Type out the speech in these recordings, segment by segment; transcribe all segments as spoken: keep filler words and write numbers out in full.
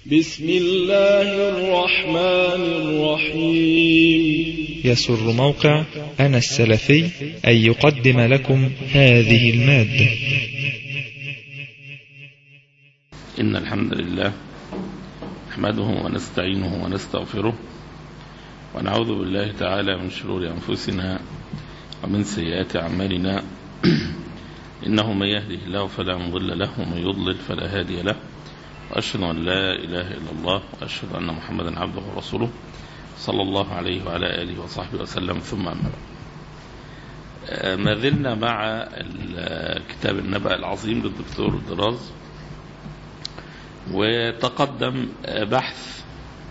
بسم الله الرحمن الرحيم. يسر موقع أنا السلفي أن يقدم لكم هذه المادة. إن الحمد لله نحمده ونستعينه ونستغفره ونعوذ بالله تعالى من شرور أنفسنا ومن سيئات أعمالنا إنه من يهده الله فلا مضل له ومن يضلل فلا هادي له، وأشهد أن لا إله إلا الله وأشهد أن محمدا عبده ورسوله صلى الله عليه وعلى آله وصحبه وسلم، ثم أما بعد. ما زلنا مع كتاب النبأ العظيم للدكتور الدراز، وتقدم بحث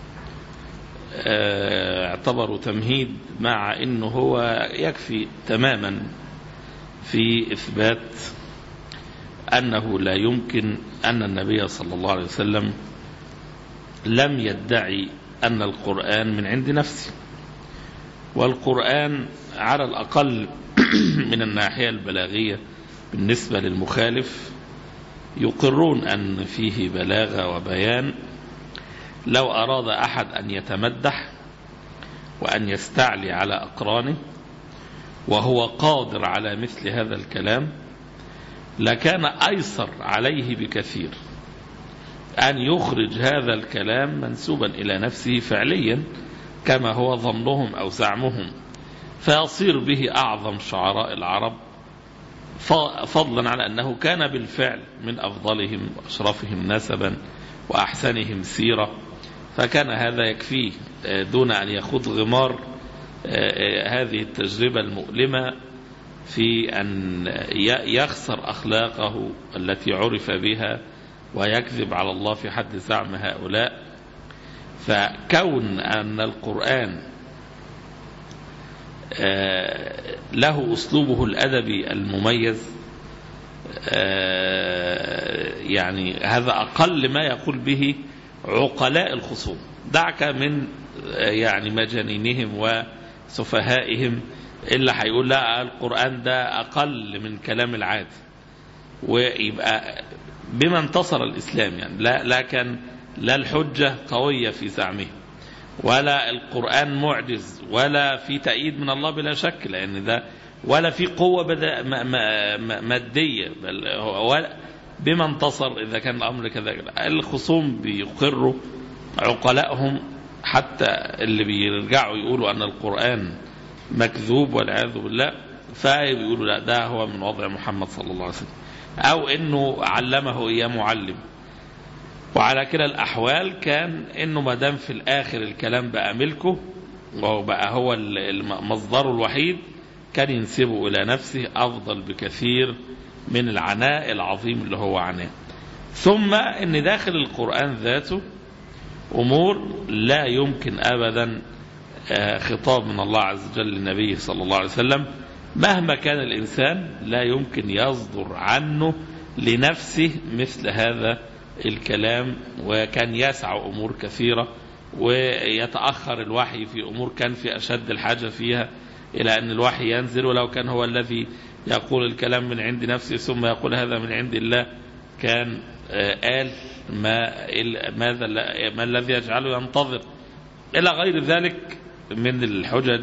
اعتبره تمهيد مع أنه هو يكفي تماما في إثبات أنه لا يمكن أن النبي صلى الله عليه وسلم لم يدعي أن القرآن من عند نفسه، والقرآن على الأقل من الناحية البلاغية بالنسبة للمخالف يقرون أن فيه بلاغة وبيان. لو أراد أحد أن يتمدح وأن يستعلي على أقرانه وهو قادر على مثل هذا الكلام لكان أيسر عليه بكثير أن يخرج هذا الكلام منسوبا إلى نفسه فعليا كما هو ظنهم أو زعمهم، فيصير به أعظم شعراء العرب، فضلا على أنه كان بالفعل من أفضلهم وأشرفهم نسبا وأحسنهم سيرة، فكان هذا يكفيه دون أن يخوض غمار هذه التجربة المؤلمة في أن يخسر أخلاقه التي عرف بها ويكذب على الله في حد زعم هؤلاء. فكون أن القرآن له أسلوبه الأدبي المميز يعني هذا أقل ما يقول به عقلاء الخصوم، دعك من يعني مجانينهم وسفهائهم اللي هيقول لا القرآن ده أقل من كلام العادي، ويبقى بما انتصر الإسلام يعني لا, لا كان لا الحجة قوية في زعمه ولا القرآن معجز ولا في تأييد من الله بلا شك، لأن ده ولا في قوة مادية، بل هو بما انتصر إذا كان الأمر كذا. الخصوم بيقروا عقلائهم حتى اللي بيرجعوا يقولوا أن القرآن مكذوب والعياذ بالله، فيقولوا لا ده هو من وضع محمد صلى الله عليه وسلم، أو أنه علمه إياه معلم. وعلى كلا الأحوال كان أنه ما دام في الآخر الكلام بقى ملكه وهو بقى هو المصدر الوحيد كان ينسبه إلى نفسه أفضل بكثير من العناء العظيم اللي هو عناه. ثم أن داخل القرآن ذاته أمور لا يمكن أبدا خطاب من الله عز وجل للنبي صلى الله عليه وسلم مهما كان الإنسان لا يمكن يصدر عنه لنفسه مثل هذا الكلام، وكان يسع أمور كثيرة ويتأخر الوحي في أمور كان في أشد الحاجة فيها إلى أن الوحي ينزل، ولو كان هو الذي يقول الكلام من عند نفسه ثم يقول هذا من عند الله كان قال ما ماذا ما الذي يجعله ينتظر إلى غير ذلك من الحجج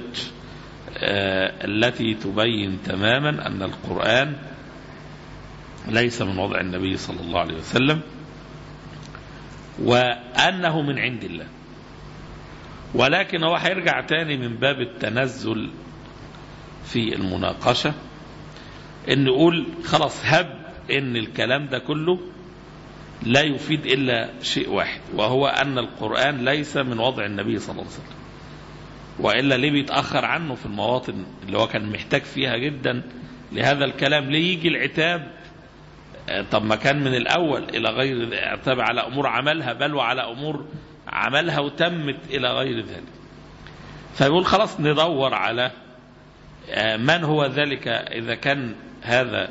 التي تبين تماما أن القرآن ليس من وضع النبي صلى الله عليه وسلم وأنه من عند الله. ولكن هو هيرجع تاني من باب التنزل في المناقشة ان نقول خلاص هب ان الكلام ده كله لا يفيد إلا شيء واحد، وهو أن القرآن ليس من وضع النبي صلى الله عليه وسلم، وإلا ليه بيتأخر عنه في المواطن اللي هو كان محتاج فيها جدا لهذا الكلام؟ ليه يجي العتاب؟ طب ما كان من الأول إلى غير اعتاب على أمور عملها، بل وعلى أمور عملها وتمت إلى غير ذلك. فيقول خلاص ندور على من هو ذلك إذا كان هذا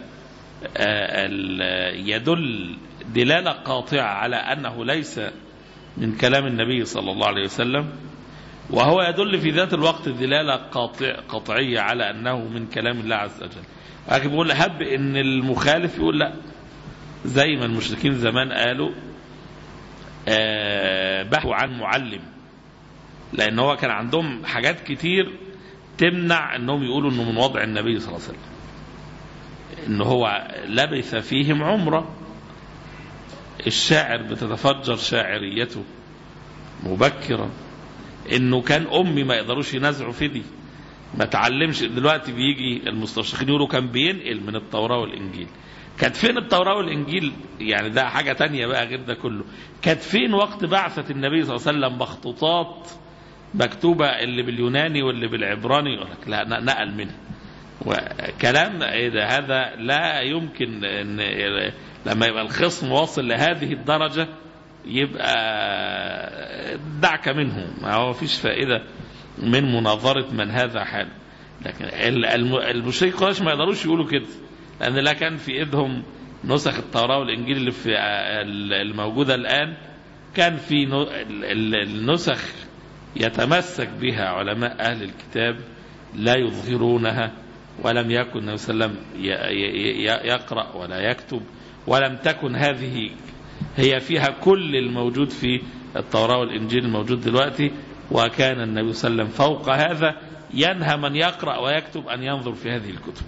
يدل دلالة قاطعة على أنه ليس من كلام النبي صلى الله عليه وسلم، وهو يدل في ذات الوقت دلالة قاطع قطعية على أنه من كلام الله عز وجل. لكن بيقول هب إن المخالف يقول لا، زي ما المشركين زمان قالوا البحث عن معلم، لأن هو كان عندهم حاجات كتير تمنع أنهم يقولوا أنه من وضع النبي صلى الله عليه وسلم، أنه هو لبث فيهم عمره، الشاعر بتتفجر شاعريته مبكرا، أنه كان أمي ما يقدروش ينزعوا في دي، ما تعلمش. دلوقتي بيجي المستشرقين يقولوا كان بينقل من التوراة والإنجيل. كانت فين التوراة والإنجيل؟ يعني ده حاجة تانية بقى غير ده كله. كانت فين وقت بعثة النبي صلى الله عليه وسلم مخطوطات مكتوبة اللي باليوناني واللي بالعبراني؟ يقول لك لا نقل منها. وكلام ايه ده؟ هذا لا يمكن ان لما يبقى الخصم واصل لهذه الدرجة يبقى دعك منه، ما هو فيش فائدة من مناظرة من هذا حال. لكن المشركين قريش ما يقدروش يقولوا كده، لأن لا كان في إيدهم نسخ التوراة والإنجيل اللي في الموجودة الآن، كان في النسخ يتمسك بها علماء أهل الكتاب لا يظهرونها، ولم يكن النبي صلى الله عليه وسلم يقرأ ولا يكتب، ولم تكن هذه هي فيها كل الموجود في التوراة والإنجيل الموجود دلوقتي. وكان النبي صلى الله عليه وسلم فوق هذا ينهى من يقرأ ويكتب أن ينظر في هذه الكتب.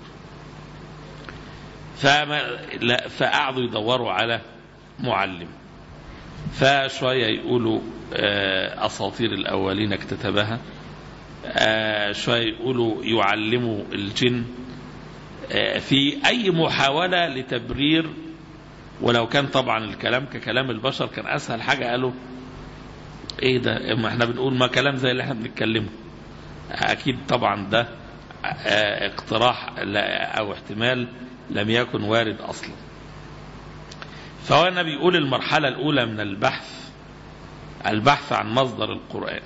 فقعدوا يدوروا على معلم، فشوية يقولوا أساطير الأولين اكتتبها، شوية يقولوا يعلموا الجن، في أي محاولة لتبرير. ولو كان طبعا الكلام ككلام البشر كان أسهل حاجة قالوا ايه ده، اما احنا بنقول ما كلام زي اللي احنا بنتكلمه. اكيد طبعا ده اقتراح او احتمال لم يكن وارد اصلا. فهو النبي بيقول المرحلة الاولى من البحث البحث عن مصدر القرآن.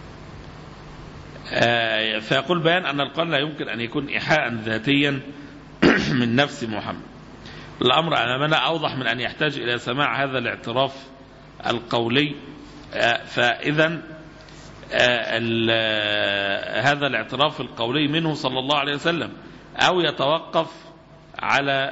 فيقول بيان ان القرآن لا يمكن ان يكون ايحاء ذاتيا من نفس محمد. الامر امامنا اوضح من ان يحتاج الى سماع هذا الاعتراف القولي. فإذا هذا الاعتراف القولي منه صلى الله عليه وسلم، أو يتوقف على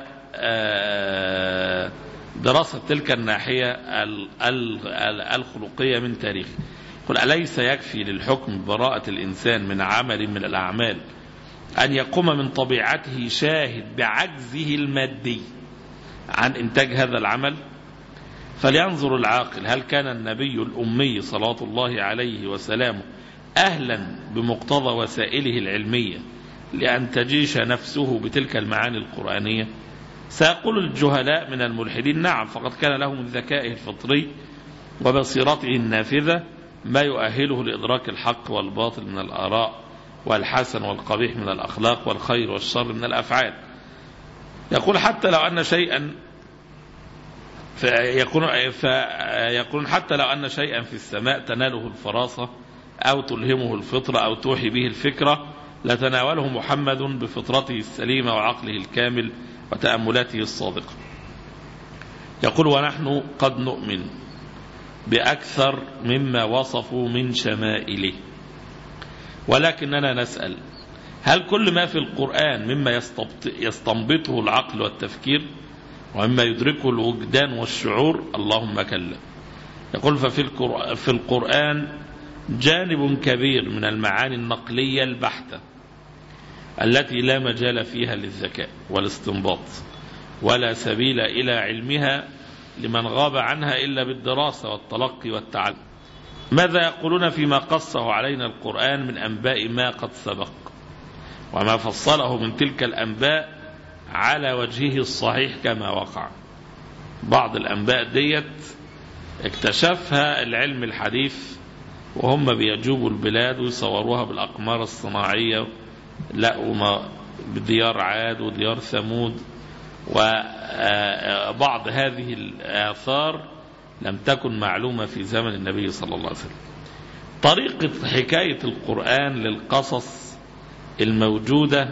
دراسة تلك الناحية الخلقية من تاريخ. قل أليس يكفي للحكم براءة الإنسان من عمل من الأعمال أن يقوم من طبيعته شاهد بعجزه المادي عن إنتاج هذا العمل؟ فلينظر العاقل هل كان النبي الأمي صلوات الله عليه وسلامه أهلا بمقتضى وسائله العلمية لأن تجيش نفسه بتلك المعاني القرآنية؟ سيقول الجهلاء من الملحدين نعم، فقد كان له من ذكائه الفطري وبصيرته النافذة ما يؤهله لإدراك الحق والباطل من الآراء، والحسن والقبيح من الأخلاق، والخير والشر من الأفعال. يقول حتى لو أن شيئا فيقولون فيقولون حتى لو أن شيئا في السماء تناله الفراسة أو تلهمه الفطرة أو توحي به الفكرة لتناوله محمد بفطرته السليمة وعقله الكامل وتأملاته الصادقة. يقول ونحن قد نؤمن بأكثر مما وصفوا من شمائله، ولكننا نسأل هل كل ما في القرآن مما يستنبطه العقل والتفكير ومما يدركه الوجدان والشعور؟ اللهم كلا. يقول ففي القرآن جانب كبير من المعاني النقلية البحتة التي لا مجال فيها للذكاء والاستنباط ولا سبيل إلى علمها لمن غاب عنها إلا بالدراسة والتلقي والتعلم. ماذا يقولون فيما قصه علينا القرآن من أنباء ما قد سبق وما فصله من تلك الأنباء على وجهه الصحيح كما وقع؟ بعض الأنباء ديت اكتشفها العلم الحديث وهم بيجوبوا البلاد ويصوروها بالأقمار الصناعية، لقوا بديار عاد وديار ثمود، وبعض هذه الآثار لم تكن معلومة في زمن النبي صلى الله عليه وسلم. طريقة حكاية القرآن للقصص الموجودة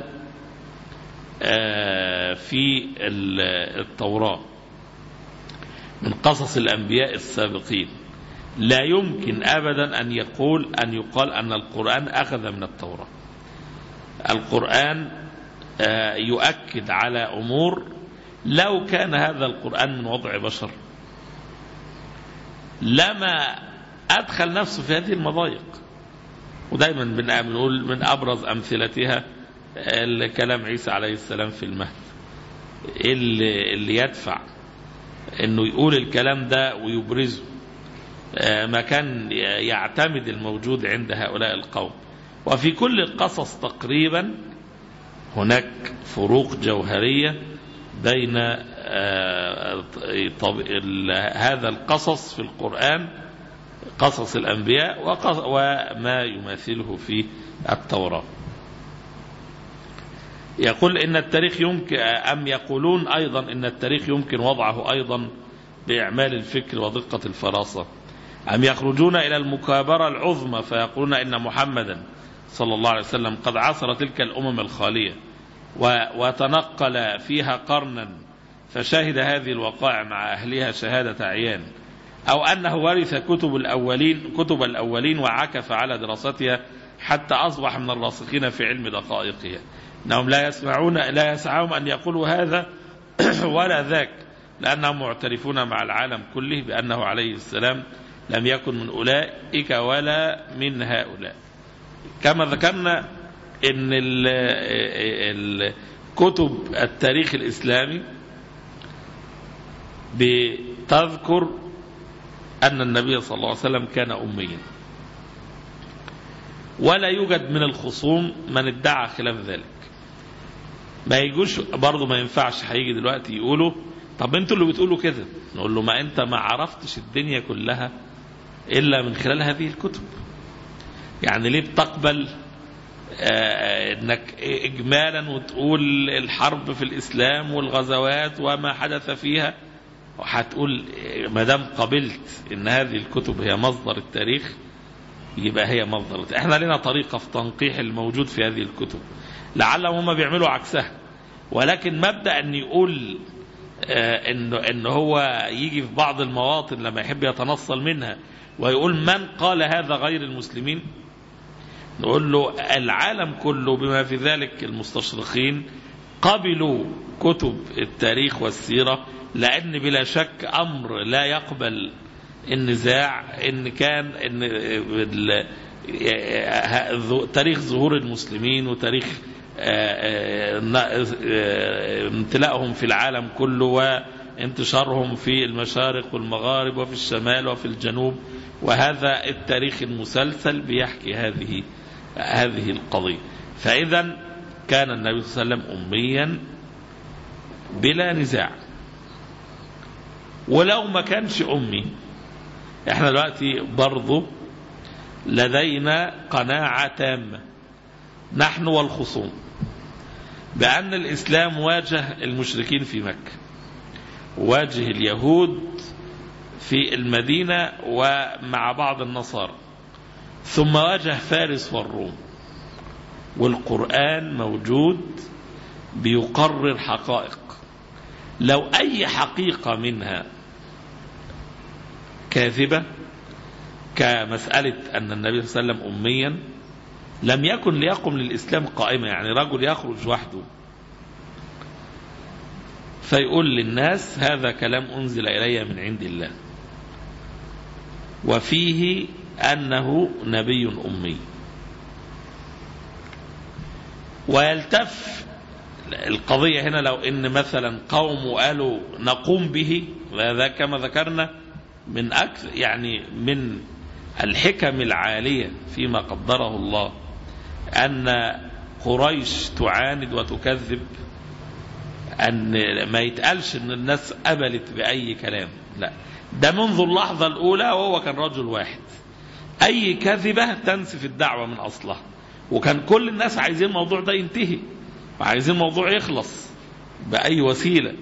في التوراة من قصص الأنبياء السابقين لا يمكن أبدا أن يقول أن يقال أن القرآن أخذ من التوراة. القرآن يؤكد على أمور لو كان هذا القرآن من وضع بشر لما أدخل نفسه في هذه المضايق. ودايما بنقول من أبرز أمثلتها الكلام عيسى عليه السلام في المهد، اللي, اللي يدفع انه يقول الكلام ده ويبرزه ما كان يعتمد الموجود عند هؤلاء القوم. وفي كل القصص تقريبا هناك فروق جوهرية بين هذا القصص في القرآن، قصص الأنبياء، وما يماثله في التوراة. يقول إن التاريخ يمكن أم يقولون أيضا إن التاريخ يمكن وضعه أيضا بإعمال الفكر ودقة الفراسة، أم يخرجون إلى المكابرة العظمى فيقولون إن محمدا صلى الله عليه وسلم قد عصر تلك الأمم الخالية وتنقل فيها قرنا فشهد هذه الوقائع مع أهلها شهادة عيان، أو أنه ورث كتب الأولين كتب الأولين وعكف على دراستها حتى أصبح من الراسخين في علم دقائقها. إنهم لا يسمعون لا يسعهم أن يقولوا هذا ولا ذاك، لأنهم معترفون مع العالم كله بأنه عليه السلام لم يكن من أولئك ولا من هؤلاء. كما ذكرنا إن كتب التاريخ الإسلامي بتذكر أن النبي صلى الله عليه وسلم كان أميا، ولا يوجد من الخصوم من ادعى خلاف ذلك. ما يجوش برضو، ما ينفعش هيجي دلوقتي يقولوا طب انتوا اللي بتقولوا كده، نقول له ما انت ما عرفتش الدنيا كلها إلا من خلال هذه الكتب. يعني ليه بتقبل آه انك اجمالا وتقول الحرب في الإسلام والغزوات وما حدث فيها، وهتقول ما دام قبلت ان هذه الكتب هي مصدر التاريخ يبقى هي مصدر. احنا لنا طريقة في تنقيح الموجود في هذه الكتب، لعلهم هم بيعملوا عكسها، ولكن مبدأ ان يقول آه انه ان هو يجي في بعض المواطن لما يحب يتنصل منها ويقول من قال هذا غير المسلمين، نقول له العالم كله بما في ذلك المستشرقين قبلوا كتب التاريخ والسيرة، لأن بلا شك أمر لا يقبل النزاع إن كان إن تاريخ ظهور المسلمين وتاريخ امتلاءهم في العالم كله وانتشارهم في المشارق والمغارب وفي الشمال وفي الجنوب، وهذا التاريخ المسلسل بيحكي هذه هذه القضية. فإذا كان النبي صلى الله عليه وسلم أميا بلا نزاع. ولو ما كانش أمي، احنا دلوقتي برضو لدينا قناعة تامة نحن والخصوم بأن الإسلام واجه المشركين في مكة، واجه اليهود في المدينة ومع بعض النصارى، ثم واجه فارس والروم، والقرآن موجود بيقرر حقائق. لو أي حقيقة منها كاذبة كمسألة أن النبي صلى الله عليه وسلم أميا لم يكن ليقم للإسلام قائمة. يعني رجل يخرج وحده فيقول للناس هذا كلام أنزل إلي من عند الله وفيه أنه نبي أمي، ويلتف القضية هنا لو إن مثلا قوم قالوا نقوم به، وهذا كما ذكرنا من أكثر يعني من الحكم العالية فيما قدره الله أن قريش تعاند وتكذب، أن ما يتقالش أن الناس قبلت بأي كلام، لا، ده منذ اللحظة الأولى وهو كان رجل واحد. أي كذبة تنسف الدعوة من أصلها، وكان كل الناس عايزين الموضوع ده ينتهي وعايزين الموضوع يخلص بأي وسيلة.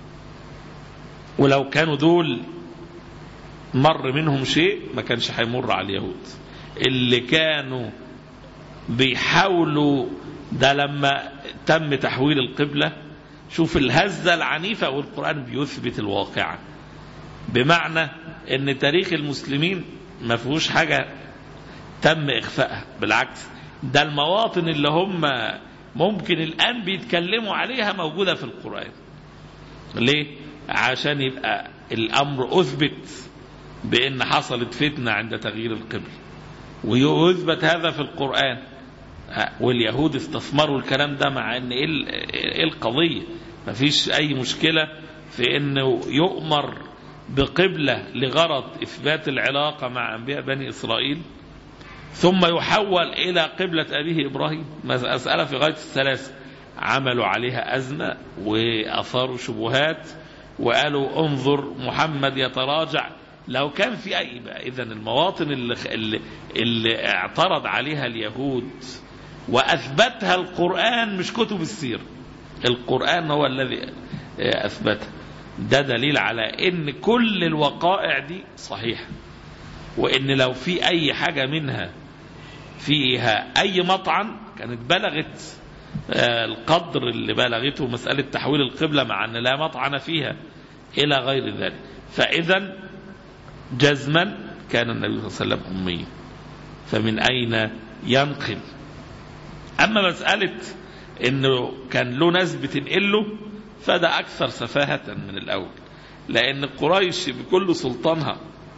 ولو كانوا دول مر منهم شيء ما كانش هيمر على اليهود اللي كانوا بيحاولوا. ده لما تم تحويل القبلة شوف الهزة العنيفة، والقرآن بيثبت الواقع، بمعنى ان تاريخ المسلمين ما فيهوش حاجة تم إخفائها، بالعكس ده المواطن اللي هم ممكن الآن بيتكلموا عليها موجودة في القرآن. ليه؟ عشان يبقى الأمر أثبت بأن حصلت فتنة عند تغيير القبل، ويثبت هذا في القرآن، واليهود استثمروا الكلام ده، مع أن إيه القضية؟ ما فيش أي مشكلة في أنه يؤمر بقبلة لغرض إثبات العلاقة مع أنبياء بني إسرائيل ثم يحول إلى قبلة أبيه إبراهيم. مسألة في غاية الثلاثة، عملوا عليها أزمة وأثاروا شبهات وقالوا انظر محمد يتراجع. لو كان في أي إذن المواطن اللي, اللي, اللي اعترض عليها اليهود وأثبتها القرآن مش كتب السير، القرآن هو الذي أثبتها. ده دليل على ان كل الوقائع دي صحيحة، وان لو في اي حاجة منها فيها اي مطعن كانت بلغت القدر اللي بلغته مسألة تحويل القبلة، مع ان لا مطعن فيها الى غير ذلك. فاذا جزما كان النبي صلى الله عليه وسلم أمي، فمن اين ينقل؟ اما مسألة انه كان له ناس بتنقله فده أكثر سفاهة من الأول، لأن قريش بكل سلطانها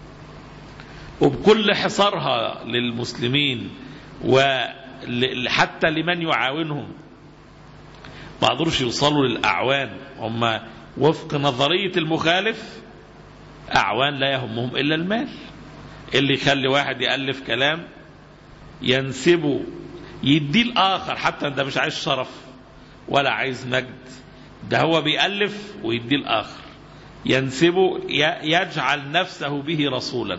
وبكل حصارها للمسلمين وحتى لمن يعاونهم ما قدروش يوصلوا للأعوان. هم وفق نظرية المخالف أعوان لا يهمهم إلا المال، اللي يخلي واحد يألف كلام ينسبه يديه الآخر، حتى ده مش عايز شرف ولا عايز مجد، ده هو بيألف ويدي الآخر، ينسبه يجعل نفسه به رسولا.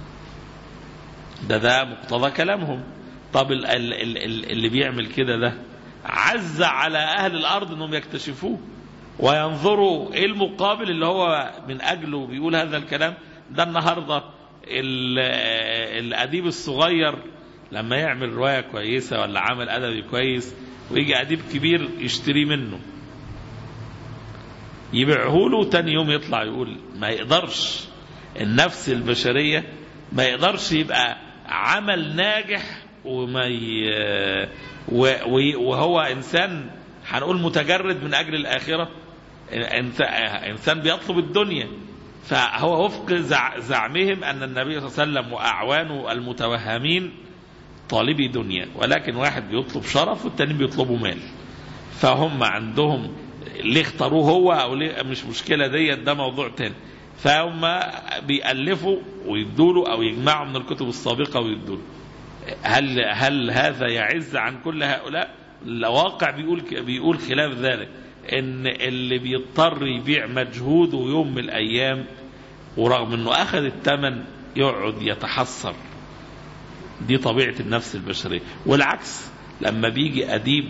ده ده مقتضى كلامهم. طب اللي بيعمل كده ده عز على أهل الأرض أنهم يكتشفوه وينظروا إيه المقابل اللي هو من أجله بيقول هذا الكلام. ده النهاردة الأديب الصغير لما يعمل رواية كويسة ولا عمل أدبي كويس ويجي أديب كبير يشتري منه يبيعه له، تاني يوم يطلع يقول ما يقدرش. النفس البشرية ما يقدرش يبقى عمل ناجح وما ي... وهو إنسان هنقول متجرد من أجل الآخرة، إنسان بيطلب الدنيا. فهو وفق زعمهم أن النبي صلى الله عليه وسلم وأعوانه المتوهمين طالبي دنيا، ولكن واحد بيطلب شرف والتاني بيطلبوا مال. فهم عندهم ليه اختاروه هو او ليه مش مشكلة ديت، ده موضوع تاني. فهم بيألفوا ويدوله او يجمعوا من الكتب السابقة ويدوله. هل هل هذا يعز عن كل هؤلاء؟ الواقع بيقول بيقول خلاف ذلك، ان اللي بيضطر يبيع مجهوده يوم من الايام ورغم انه اخذ الثمن يقعد يتحسر. دي طبيعة النفس البشرية. والعكس لما بيجي أديب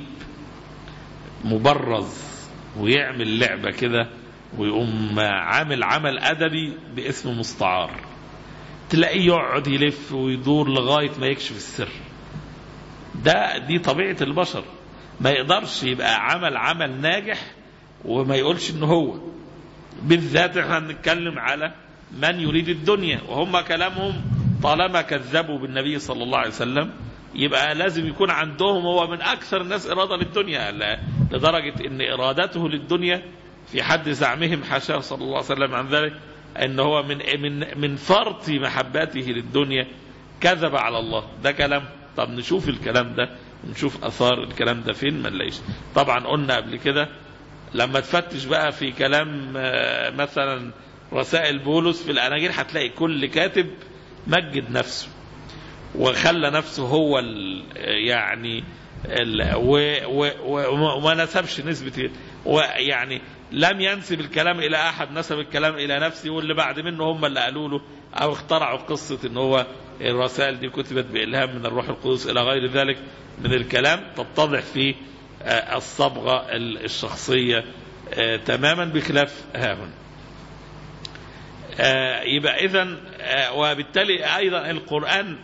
مبرز ويعمل لعبة كده ويقوم عامل عمل أدبي باسم مستعار، تلاقيه يقعد يلف ويدور لغاية ما يكشف السر. ده دي طبيعة البشر. ما يقدرش يبقى عمل عمل ناجح وما يقولش انه هو. بالذات احنا بنتكلم على من يريد الدنيا، وهم كلامهم طالما كذبوا بالنبي صلى الله عليه وسلم يبقى لازم يكون عندهم هو من أكثر الناس إرادة للدنيا، لدرجة أن إرادته للدنيا في حد زعمهم حاشاه صلى الله عليه وسلم عن ذلك أن هو من من من فرط محباته للدنيا كذب على الله. ده كلام. طب نشوف الكلام ده ونشوف أثار الكلام ده فين، ما نلاقيش. طبعا قلنا قبل كده لما تفتش بقى في كلام مثلا رسائل بولس في الأناجيل هتلاقي كل كاتب مجد نفسه وخلى نفسه هو ال يعني ال وما نسبش نسبة، ويعني لم ينسب الكلام إلى أحد، نسب الكلام إلى نفسه، واللي بعد منه هم اللي قالوا له أو اخترعوا قصة إن هو الرسائل دي كتبت بإلهام من الروح القدس إلى غير ذلك من الكلام. تتضح في الصبغة الشخصية تماما بخلاف هاهن. يبقى إذن وبالتالي أيضا القرآن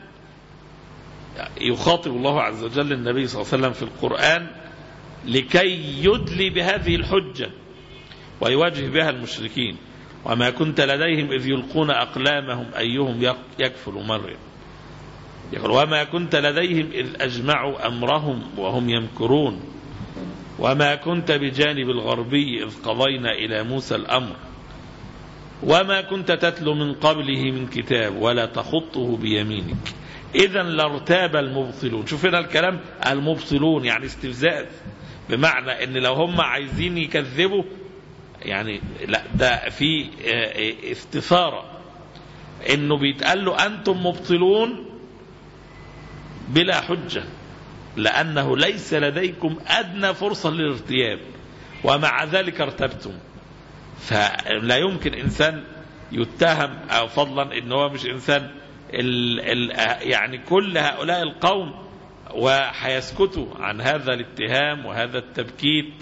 يخاطب الله عز وجل النبي صلى الله عليه وسلم في القرآن لكي يدلي بهذه الحجة ويواجه بها المشركين. وما كنت لديهم إذ يلقون أقلامهم أيهم يكفل مريم. يقول وما كنت لديهم إذ أجمعوا أمرهم وهم يمكرون وما كنت بجانب الغربي إذ قضينا إلى موسى الأمر وما كنت تتلو من قبله من كتاب ولا تخطه بيمينك إذا لارتاب المبطلون. شوف هنا الكلام المبطلون يعني استفزاء، بمعنى ان لو هم عايزين يكذبوا يعني لا، ده في استثارة انه بيتقال له انتم مبطلون بلا حجة، لانه ليس لديكم ادنى فرصة للارتياب ومع ذلك ارتبتم. فلا يمكن انسان يتهم، او فضلا ان هو مش انسان ال ال يعني كل هؤلاء القوم وحيسكتوا عن هذا الاتهام وهذا التبكيت،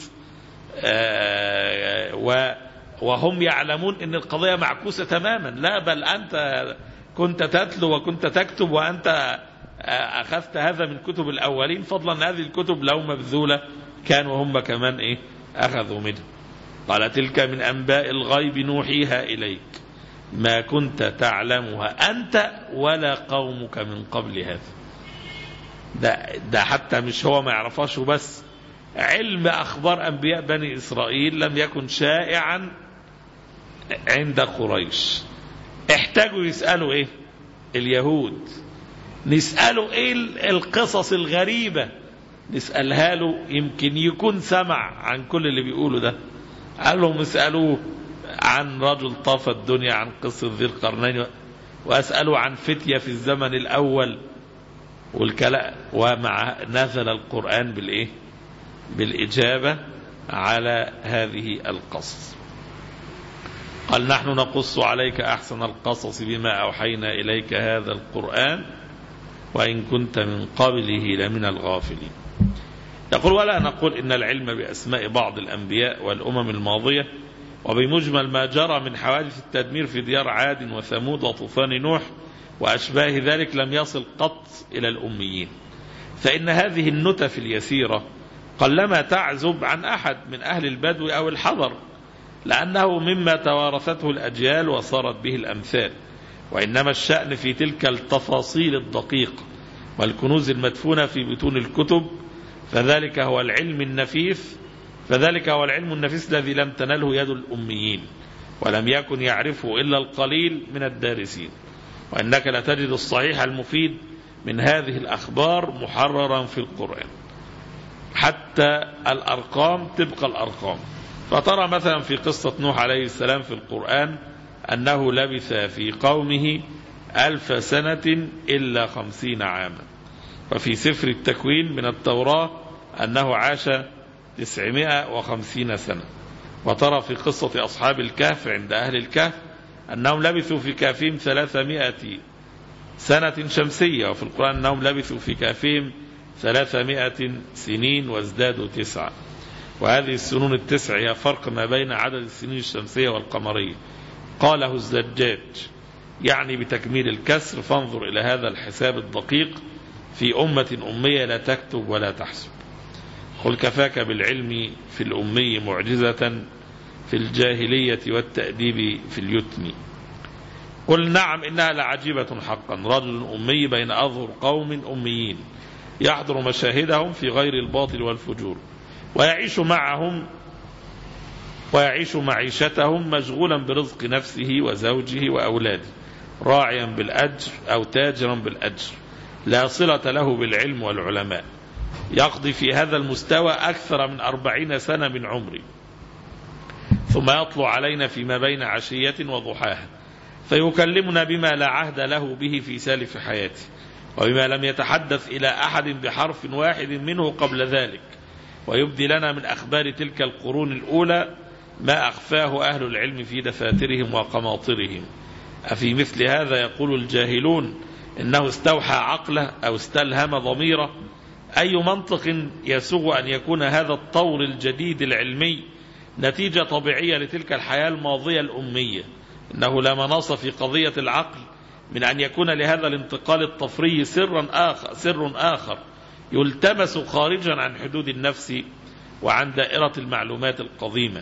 وهم يعلمون ان القضية معكوسة تماما. لا، بل انت كنت تتلو وكنت تكتب وانت اخذت هذا من كتب الاولين، فضلا ان هذه الكتب لو مبذولة كانوا هم كمان ايه اخذوا منها. قال تلك من انباء الغيب نوحيها اليك ما كنت تعلمها انت ولا قومك من قبل هذا. ده, ده حتى مش هو ما يعرفاش بس، علم أخبار أنبياء بني إسرائيل لم يكن شائعا عند قريش. احتاجوا يسألوا إيه اليهود، نسألوا إيه القصص الغريبة، نسألها له يمكن يكون سمع عن كل اللي بيقوله ده. قال لهم اسألوه عن رجل طاف الدنيا، عن قصة ذي القرنين، وأسألوا عن فتية في الزمن الأول والكلام. ومع نزل القرآن بالإيه بالإجابة على هذه القصص. قال نحن نقص عليك أحسن القصص بما أوحينا إليك هذا القرآن وإن كنت من قبله لمن الغافلين. يقول ولا نقول إن العلم بأسماء بعض الأنبياء والأمم الماضية وبمجمل ما جرى من حوادث التدمير في ديار عاد وثمود وطوفان نوح وأشباه ذلك لم يصل قط إلى الأميين، فإن هذه النتف اليسيرة قلما تعزب عن أحد من أهل البدو أو الحضر، لأنه مما توارثته الأجيال وصارت به الأمثال. وإنما الشأن في تلك التفاصيل الدقيقة والكنوز المدفونة في بطون الكتب، فذلك هو العلم النفيس فذلك هو العلم النفيس الذي لم تنله يد الأميين ولم يكن يعرفه إلا القليل من الدارسين. وإنك لتجد الصحيح المفيد من هذه الأخبار محررا في القرآن، حتى الأرقام تبقى الأرقام. فترى مثلا في قصة نوح عليه السلام في القرآن أنه لبث في قومه ألف سنة إلا خمسين عاما، وفي سفر التكوين من التوراة أنه عاش تسعمائة وخمسين سنة. وترى في قصة أصحاب الكهف عند أهل الكهف أنهم لبثوا في كهفهم ثلاثمائة سنة شمسية، وفي القرآن أنهم لبثوا في كهفهم ثلاثمائة سنين وازدادوا تسعة. وهذه السنون التسع هي فرق ما بين عدد السنين الشمسية والقمرية. قاله الزجاج يعني بتكميل الكسر، فانظر إلى هذا الحساب الدقيق في أمة أمية لا تكتب ولا تحسب. قل كفاك بالعلم في الأمي معجزة في الجاهلية والتأديب في اليتم. قل نعم إنها لعجيبة حقا، رجل أمي بين أظهر قوم أميين يحضر مشاهدهم في غير الباطل والفجور ويعيش معهم ويعيش معيشتهم مشغولا برزق نفسه وزوجه وأولاده، راعيا بالأجر أو تاجرا بالأجر، لا صلة له بالعلم والعلماء، يقضي في هذا المستوى أكثر من أربعين سنة من عمره، ثم يطلع علينا فيما بين عشية وضحاها فيكلمنا بما لا عهد له به في سالف حياته، وبما لم يتحدث إلى أحد بحرف واحد منه قبل ذلك، ويبدي لنا من أخبار تلك القرون الأولى ما أخفاه أهل العلم في دفاترهم وقماطرهم. أفي مثل هذا يقول الجاهلون إنه استوحى عقله أو استلهم ضميره؟ أي منطق يسوغ أن يكون هذا الطور الجديد العلمي نتيجة طبيعية لتلك الحياة الماضية الأمية؟ إنه لا مناص في قضية العقل من أن يكون لهذا الانتقال الطفري سرا آخر, سر آخر يلتمس خارجا عن حدود النفس وعن دائرة المعلومات القديمة.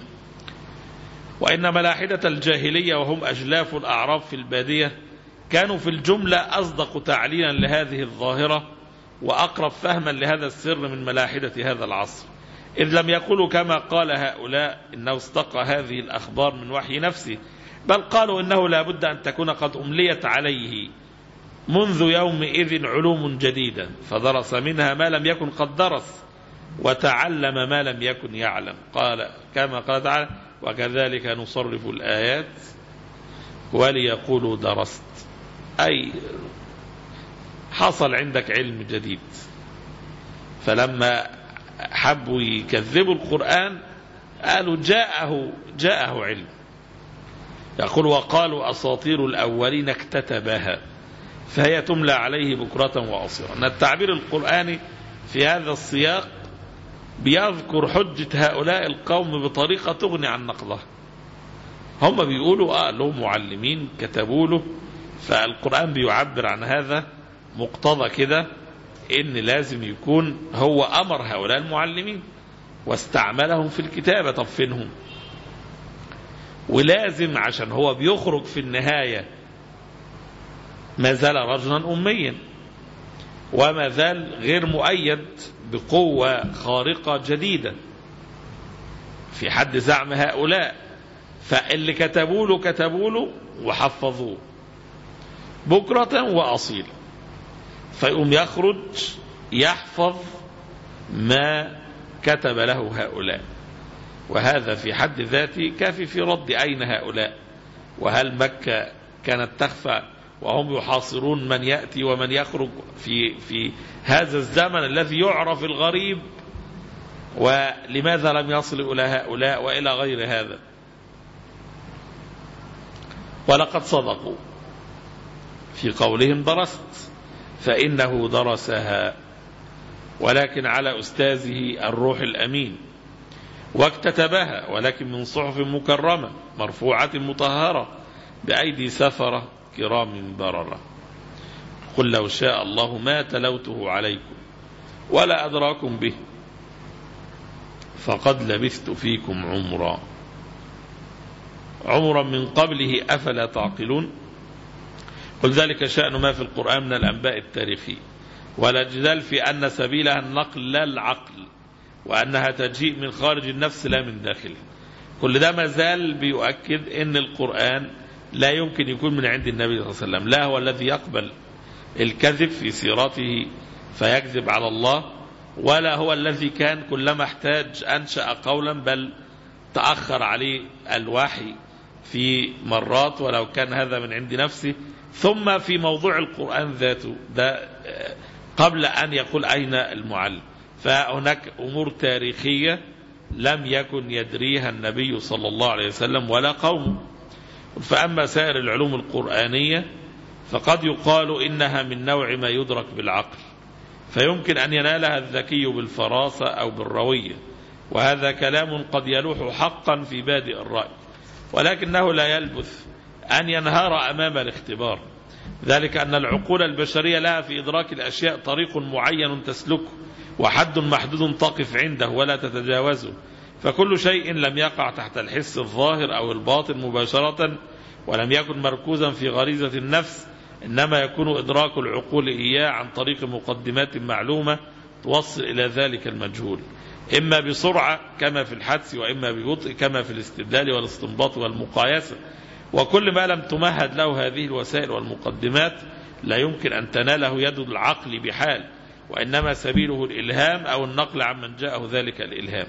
وإن ملاحدة الجاهلية وهم أجلاف الأعراب في البادية كانوا في الجملة أصدق تعليلا لهذه الظاهرة وأقرب فهما لهذا السر من ملاحدة هذا العصر، إذ لم يقولوا كما قال هؤلاء إنه استقى هذه الأخبار من وحي نفسه، بل قالوا إنه لا بد أن تكون قد أمليت عليه منذ يومئذ علوم جديدة فدرس منها ما لم يكن قد درس وتعلم ما لم يكن يعلم. قال كما قال تعالى وكذلك نصرف الآيات وليقولوا درست، أي حصل عندك علم جديد. فلما حبوا يكذبوا القرآن قالوا جاءه جاءه علم. يقول وقالوا أساطير الأولين اكتتبها فهي تملى عليه بكرة وأصيلا. التعبير القرآني في هذا السياق بيذكر حجة هؤلاء القوم بطريقة تغني عن نقضها. هم بيقولوا آه له معلمين كتبوا له، فالقرآن بيعبر عن هذا مقتضى كده إن لازم يكون هو أمر هؤلاء المعلمين واستعملهم في الكتابة. طب فينهم؟ ولازم عشان هو بيخرج في النهاية ما زال رجلا أميا وما زال غير مؤيد بقوة خارقة جديدة في حد زعم هؤلاء. فاللي كتبوا له كتبوا له وحفظوه بكرة وأصيلا، فيقوم يخرج يحفظ ما كتب له هؤلاء. وهذا في حد ذاته كافي في رد أين هؤلاء، وهل مكة كانت تخفى وهم يحاصرون من يأتي ومن يخرج في في هذا الزمن الذي يعرف الغريب، ولماذا لم يصل إلى هؤلاء وإلى غير هذا. ولقد صدقوا في قولهم درست، فإنه درسها ولكن على أستاذه الروح الأمين، واكتتبها ولكن من صحف مكرمة مرفوعة مطهرة بأيدي سفرة كرام بررة. قل لو شاء الله ما تلوته عليكم ولا أدراكم به فقد لبثت فيكم عمرا عمرا من قبله أفلا تعقلون. قل ذلك شأن ما في القرآن من الأنباء التاريخي، ولا جدال في أن سبيلها النقل لا العقل، وأنها تجيء من خارج النفس لا من داخله. كل ده ما زال بيؤكد أن القرآن لا يمكن يكون من عند النبي صلى الله عليه وسلم، لا هو الذي يقبل الكذب في سيرته فيكذب على الله، ولا هو الذي كان كلما احتاج أنشأ قولا، بل تأخر عليه الوحي في مرات ولو كان هذا من عند نفسه. ثم في موضوع القرآن ذاته ده قبل أن يقول أين المعلم، فهناك أمور تاريخية لم يكن يدريها النبي صلى الله عليه وسلم ولا قومه. فأما سائر العلوم القرآنية فقد يقال إنها من نوع ما يدرك بالعقل، فيمكن أن ينالها الذكي بالفراسة أو بالروية، وهذا كلام قد يلوح حقا في بادئ الرأي، ولكنه لا يلبث أن ينهار أمام الاختبار. ذلك أن العقول البشرية لها في إدراك الأشياء طريق معين تسلكه وحد محدود تقف عنده ولا تتجاوزه، فكل شيء لم يقع تحت الحس الظاهر أو الباطن مباشرة ولم يكن مركوزا في غريزة النفس، إنما يكون إدراك العقول إياه عن طريق مقدمات معلومة توصل إلى ذلك المجهول، إما بسرعة كما في الحدس، وإما ببطء كما في الاستدلال والاستنباط والمقايسة. وكل ما لم تمهد له هذه الوسائل والمقدمات لا يمكن أن تناله يد العقل بحال، وإنما سبيله الإلهام أو النقل عمن جاءه ذلك الإلهام.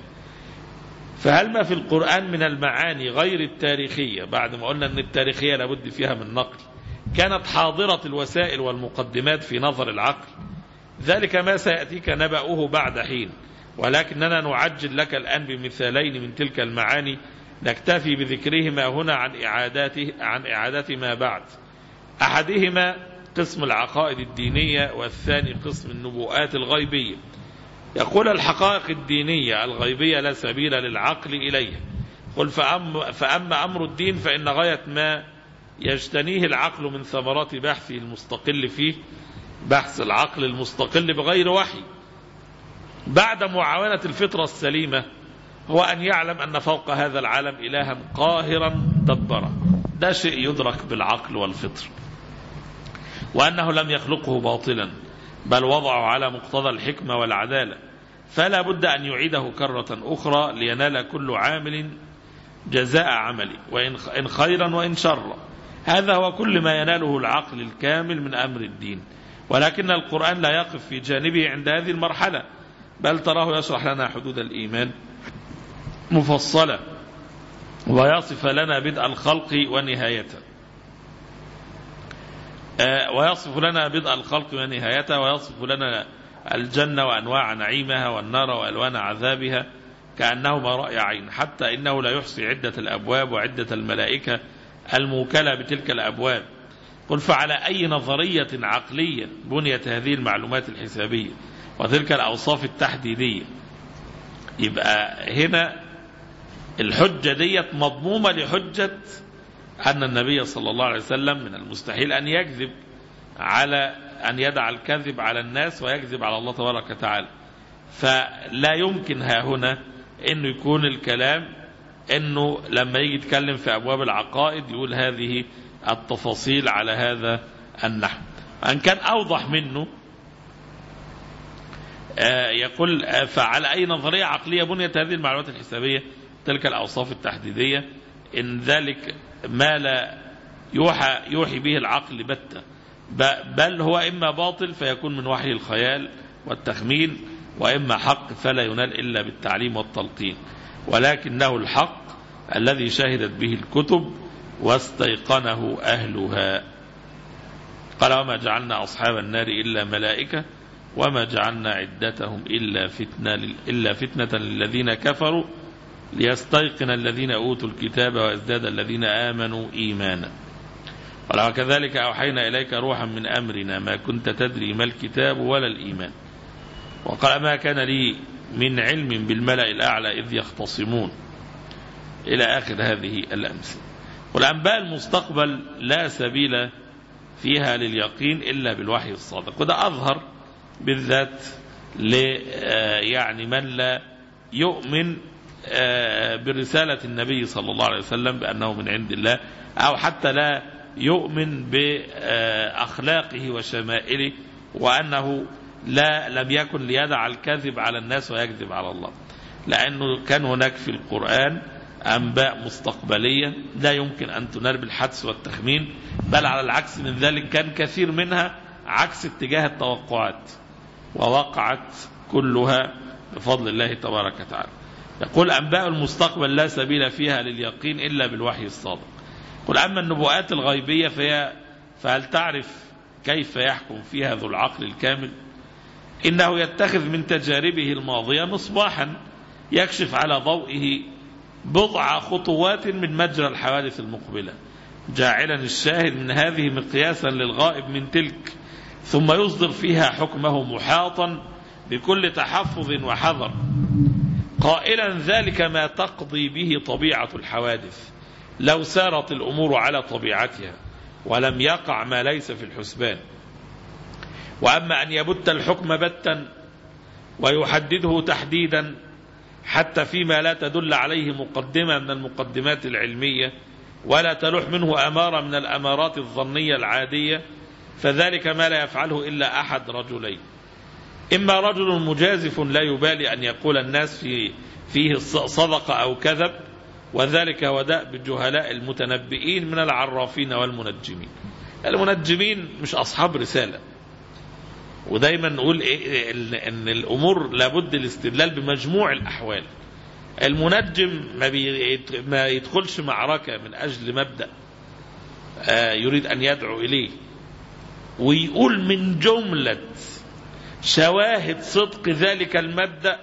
فهل ما في القرآن من المعاني غير التاريخية، بعد ما قلنا أن التاريخية لابد فيها من نقل، كانت حاضرة الوسائل والمقدمات في نظر العقل؟ ذلك ما سيأتيك نبأه بعد حين، ولكننا نعجل لك الآن بمثالين من تلك المعاني نكتفي بذكرهما هنا عن إعاداته عن إعادة ما بعد. أحدهما قسم العقائد الدينية، والثاني قسم النبوءات الغيبية. يقول الحقائق الدينية الغيبية لا سبيل للعقل إليها. قل فأما, فأما أمر الدين فإن غاية ما يجتنيه العقل من ثمرات بحثه المستقل فيه، بحث العقل المستقل بغير وحي بعد معاونة الفطرة السليمة، هو أن يعلم أن فوق هذا العالم إلها قاهرا دبرا. ده شيء يدرك بالعقل والفطر، وأنه لم يخلقه باطلا بل وضعه على مقتضى الحكمة والعدالة، فلا بد أن يعيده كرة أخرى لينال كل عامل جزاء عملي وإن خيرا وإن شرا. هذا هو كل ما يناله العقل الكامل من أمر الدين، ولكن القرآن لا يقف في جانبه عند هذه المرحلة، بل تراه يشرح لنا حدود الإيمان مفصلة، ويصف لنا بدء الخلق ونهايته، ويصف لنا بدء الخلق ونهايته، ويصف لنا الجنة وأنواع نعيمها والنار وألوان عذابها كأنهما رأي عين، حتى إنه لا يحصي عدة الأبواب وعدة الملائكة الموكلة بتلك الأبواب. قل فعلى أي نظرية عقلية بنيت هذه المعلومات الحسابية وتلك الأوصاف التحديدية؟ يبقى هنا الحجة ديت مضمومة لحجة أن النبي صلى الله عليه وسلم من المستحيل أن يكذب على أن يدع الكذب على الناس ويكذب على الله تبارك وتعالى. فلا يمكن ها هنا أنه يكون الكلام أنه لما يجي يتكلم في أبواب العقائد يقول هذه التفاصيل على هذا النحو. أن كان أوضح منه يقول فعلى أي نظرية عقلية بنيت هذه المعلومات الحسابية تلك الأوصاف التحديدية، إن ذلك ما لا يوحى, يوحي به العقل بتة، بل هو إما باطل فيكون من وحي الخيال والتخمين، وإما حق فلا ينال إلا بالتعليم والتلقين، ولكنه الحق الذي شهدت به الكتب واستيقنه أهلها. قال وما جعلنا أصحاب النار إلا ملائكة وما جعلنا عدتهم إلا فتنة, إلا فتنة للذين كفروا ليستيقن الذين أوتوا الكتاب ويزداد الذين آمنوا إيمانا. قال وكذلك أوحينا إليك روحا من أمرنا ما كنت تدري ما الكتاب ولا الإيمان. وقال ما كان لي من علم بالملأ الأعلى إذ يختصمون، إلى آخر هذه الأمثلة. والأنباء المستقبل لا سبيل فيها لليقين إلا بالوحي الصادق، وده أظهر بالذات ل يعني من لا يؤمن برسالة النبي صلى الله عليه وسلم بأنه من عند الله، أو حتى لا يؤمن بأخلاقه وشمائله وأنه لا لم يكن ليدع الكذب على الناس ويكذب على الله، لأنه كان هناك في القرآن أنباء مستقبلية لا يمكن أن تنال بالحدس والتخمين، بل على العكس من ذلك كان كثير منها عكس اتجاه التوقعات، ووقعت كلها بفضل الله تبارك وتعالى. يقول أنباء المستقبل لا سبيل فيها لليقين إلا بالوحي الصادق. قل أما النبوءات الغيبية فهي فهل تعرف كيف يحكم فيها ذو العقل الكامل؟ إنه يتخذ من تجاربه الماضية مصباحا يكشف على ضوئه بضع خطوات من مجرى الحوادث المقبلة، جاعلا الشاهد من هذه مقياسا للغائب من تلك، ثم يصدر فيها حكمه محاطا بكل تحفظ وحذر، قائلا ذلك ما تقضي به طبيعة الحوادث لو سارت الأمور على طبيعتها ولم يقع ما ليس في الحسبان. وأما أن يبت الحكم بتا ويحدده تحديدا حتى فيما لا تدل عليه مقدمة من المقدمات العلمية ولا تلوح منه أمارة من الأمارات الظنية العادية، فذلك ما لا يفعله إلا أحد رجلين: إما رجل مجازف لا يبالي أن يقول الناس في فيه صدق أو كذب، وذلك هو دأب الجهلاء المتنبئين من العرافين والمنجمين. المنجمين مش أصحاب رسالة، ودايما نقول إيه إن الأمور لابد الاستدلال بمجموع الأحوال. المنجم ما, ما يدخلش معركة من أجل مبدأ يريد أن يدعو إليه ويقول من جملة شواهد صدق ذلك المبدأ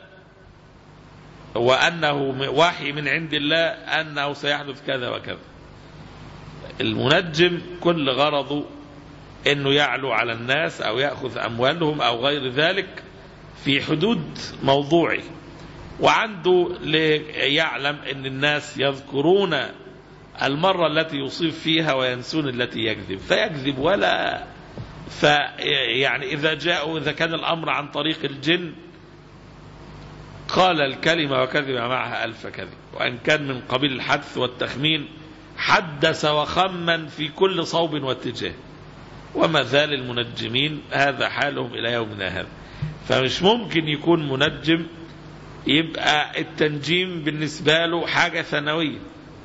وأنه وحي من عند الله أنه سيحدث كذا وكذا. المنجم كل غرضه أنه يعلو على الناس أو يأخذ أموالهم أو غير ذلك في حدود موضوعي، وعنده ليعلم أن الناس يذكرون المرة التي يصيب فيها وينسون التي يكذب فيكذب. ولا فيعني إذا جاءوا إذا كان الأمر عن طريق الجن قال الكلمة وكذب معها ألف كذب، وأن كان من قبيل الحدث والتخمين حدث وخمن في كل صوب واتجاه. وما زال المنجمين هذا حالهم إلى يومنا هذا. فمش ممكن يكون منجم يبقى التنجيم بالنسبة له حاجة ثانوية،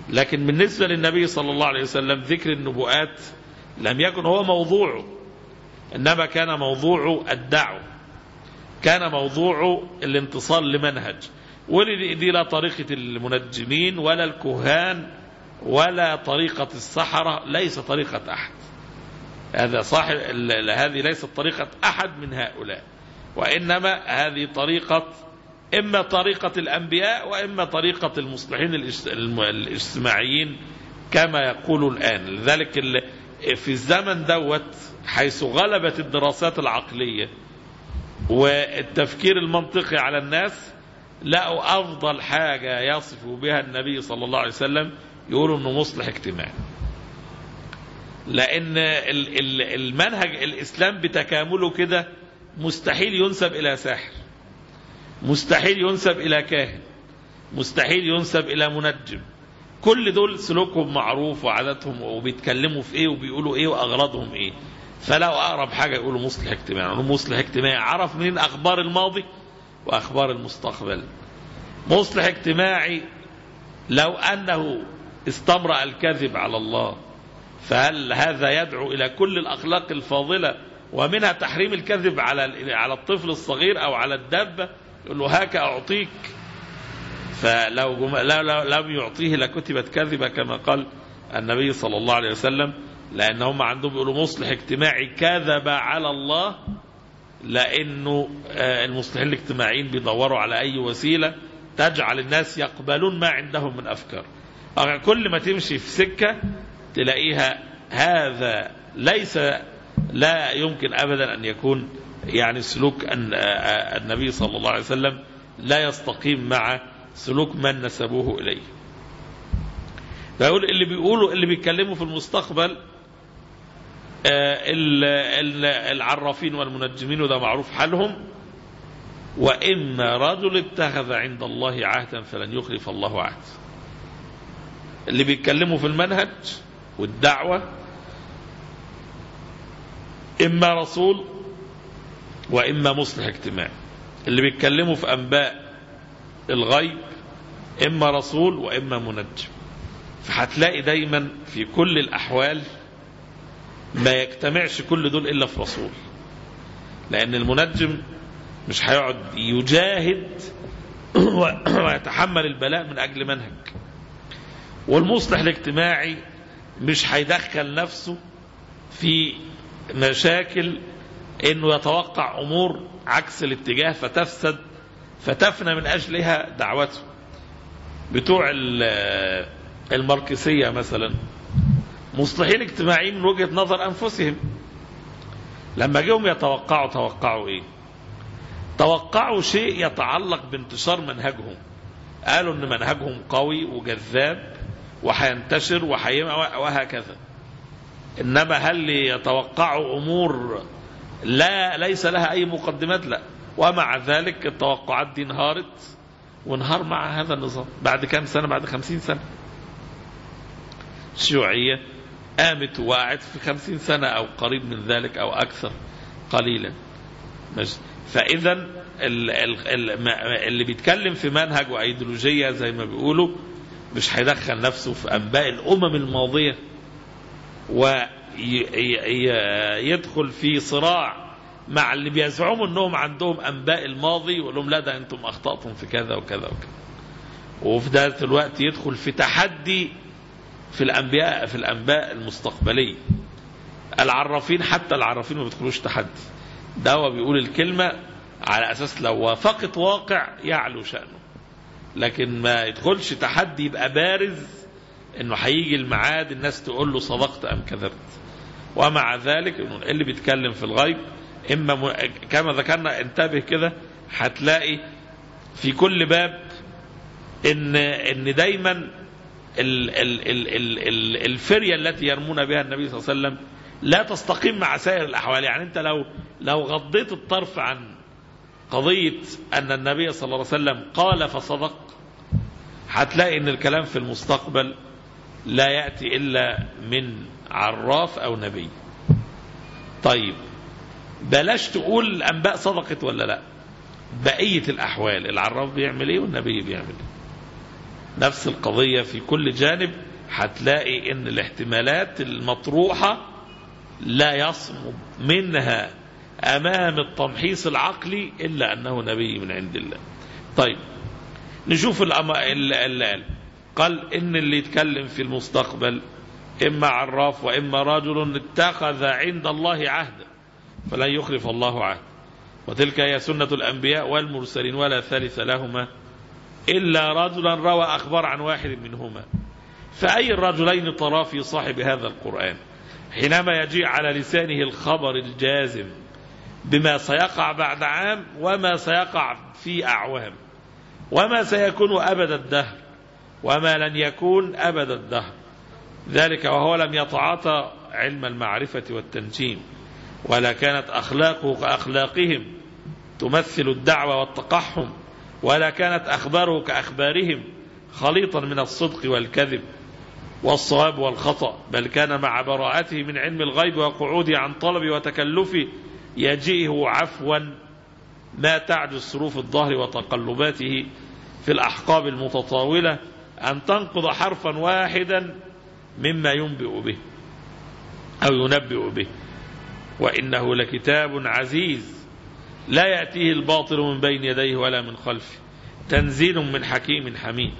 لكن بالنسبة للنبي صلى الله عليه وسلم ذكر النبوءات لم يكن هو موضوعه، إنما كان موضوعه الدعوة، كان موضوعه الانتصار لمنهج. ودي لا طريقة المنجمين ولا الكهان ولا طريقة السحرة، ليس طريقة أحد. هذا صاحب هذه ليست طريقة أحد من هؤلاء، وإنما هذه طريقة إما طريقة الأنبياء وإما طريقة المصلحين الاجتماعيين كما يقولوا الآن. لذلك في الزمن دوت حيث غلبت الدراسات العقلية والتفكير المنطقي على الناس، لقوا أفضل حاجة يصف بها النبي صلى الله عليه وسلم يقولوا أنه مصلح اجتماعي، لأن المنهج الإسلام بتكامله كده مستحيل ينسب إلى ساحر، مستحيل ينسب إلى كاهن، مستحيل ينسب إلى منجم. كل دول سلوكهم معروف وعاداتهم وبيتكلموا في إيه وبيقولوا إيه وأغراضهم إيه. فلو أقرب حاجة يقولوا مصلح اجتماعي، يقولوا مصلح اجتماعي عرف منين أخبار الماضي وأخبار المستقبل. مصلح اجتماعي لو أنه استمرأ الكذب على الله، فهل هذا يدعو إلى كل الأخلاق الفاضلة ومنها تحريم الكذب على على الطفل الصغير أو على الدابة؟ يقول له هاك أعطيك، فلو لم يعطيه لكتبت كذبة كما قال النبي صلى الله عليه وسلم، لأن هم عندهم بيقولوا مصلح اجتماعي كذب على الله، لأنه المصلحين الاجتماعيين بيدوروا على أي وسيلة تجعل الناس يقبلون ما عندهم من أفكار. كل ما تمشي في سكة تلاقيها هذا ليس لا يمكن أبدا أن يكون يعني سلوك النبي صلى الله عليه وسلم لا يستقيم مع سلوك من نسبوه إليه. فيقول اللي بيقولوا اللي بيتكلموا في المستقبل العرافين والمنجمين، وده معروف حالهم. وإما رجل اتخذ عند الله عهدا فلن يخلف الله عهد. اللي بيتكلموا في المنهج والدعوة إما رسول وإما مصلح اجتماعي. اللي بيتكلموا في أنباء الغيب إما رسول وإما منجم. فهتلاقي دايما في كل الأحوال ما يجتمعش كل دول إلا في رسول، لأن المنجم مش هيقعد يجاهد ويتحمل البلاء من أجل منهج، والمصلح الاجتماعي مش هيدخل نفسه في مشاكل انه يتوقع امور عكس الاتجاه فتفسد فتفنى من اجلها دعوته. بتوع الماركسية مثلا مصلحين اجتماعيين من وجهة نظر انفسهم، لما جيهم يتوقعوا توقعوا ايه؟ توقعوا شيء يتعلق بانتشار منهجهم. قالوا ان منهجهم قوي وجذاب وحينتشر وهكذا. انما هل يتوقعوا امور لا ليس لها اي مقدمات؟ لا. ومع ذلك التوقعات دي انهارت، وانهار مع هذا النظام بعد كام سنة؟ بعد خمسين سنة. الشيوعية قامت وقعت في خمسين سنة او قريب من ذلك او اكثر قليلا. فاذا اللي بيتكلم في منهج وايديولوجية زي ما بيقولوا مش هيدخل نفسه في انباء الامم الماضية ويدخل في صراع مع اللي بيزعموا انهم عندهم انباء الماضي ويقول لهم لا ده انتم اخطأتم في كذا وكذا وكذا. وفي ذات الوقت يدخل في تحدي في الانبياء في الانباء المستقبليه. العرافين حتى العرافين ما بيدخلوش تحدي، ده هو بيقول الكلمه على اساس لو وافقت واقع يعلو شأنه، لكن ما يدخلش تحدي يبقى بارز انه هيجي الميعاد الناس تقول له صدقت ام كذبت. ومع ذلك اللي بيتكلم في الغيب اما م... كما ذكرنا انتبه كده هتلاقي في كل باب ان ان دايما ال... ال... ال... ال... الفريه التي يرمون بها النبي صلى الله عليه وسلم لا تستقيم مع سائر الاحوال. يعني انت لو لو غضيت الطرف عن قضيه ان النبي صلى الله عليه وسلم قال فصدق، هتلاقي ان الكلام في المستقبل لا يأتي إلا من عراف أو نبي. طيب بلاش تقول الأنباء صدقت ولا لا، بقية الأحوال العراف بيعمل إيه والنبي بيعمل إيه. نفس القضية في كل جانب. هتلاقي ان الاحتمالات المطروحة لا يصمد منها امام التمحيص العقلي الا انه نبي من عند الله. طيب نشوف اللي قال قال ان اللي يتكلم في المستقبل اما عراف واما رجل اتخذ عند الله عهدا فلن يخلف الله عهد، وتلك هي سنة الانبياء والمرسلين ولا ثالث لهما الا رجلا روى اخبار عن واحد منهما. فأي الرجلين ترى في صاحب هذا القرآن حينما يجيء على لسانه الخبر الجازم بما سيقع بعد عام وما سيقع في أعوام وما سيكون أبد الدهر وما لن يكون أبد الدهر، ذلك وهو لم يتعاطى علم المعرفة والتنجيم ولا كانت أخلاقه كأخلاقهم تمثل الدعوة والتقحم ولا كانت أخباره كأخبارهم خليطا من الصدق والكذب والصواب والخطأ، بل كان مع براءته من علم الغيب وقعوده عن طلب وتكلفه يجيئه عفوا ما تعجز صروف الظهر وتقلباته في الأحقاب المتطاولة أن تنقض حرفا واحدا مما ينبئ به أو ينبئ به. وإنه لكتاب عزيز لا يأتيه الباطل من بين يديه ولا من خلفه تنزيل من حكيم حميد.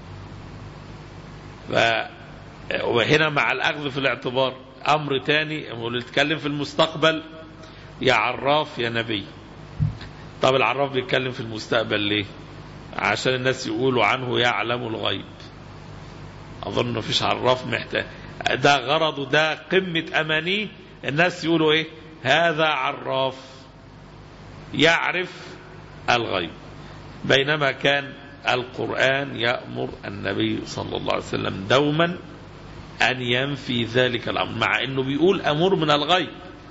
وهنا مع الأخذ في الاعتبار أمر تاني، واللي يتكلم في المستقبل يا عراف يا نبي. طب العراف بيتكلم في المستقبل ليه؟ عشان الناس يقولوا عنه يعلم الغيب. أظن مفيش عراف محتاج، ده غرضه، ده قمة أمانيه، الناس يقولوا إيه؟ هذا عراف يعرف الغيب. بينما كان القرآن يأمر النبي صلى الله عليه وسلم دوما أن ينفي ذلك الأمر، مع أنه بيقول أمر من الغيب.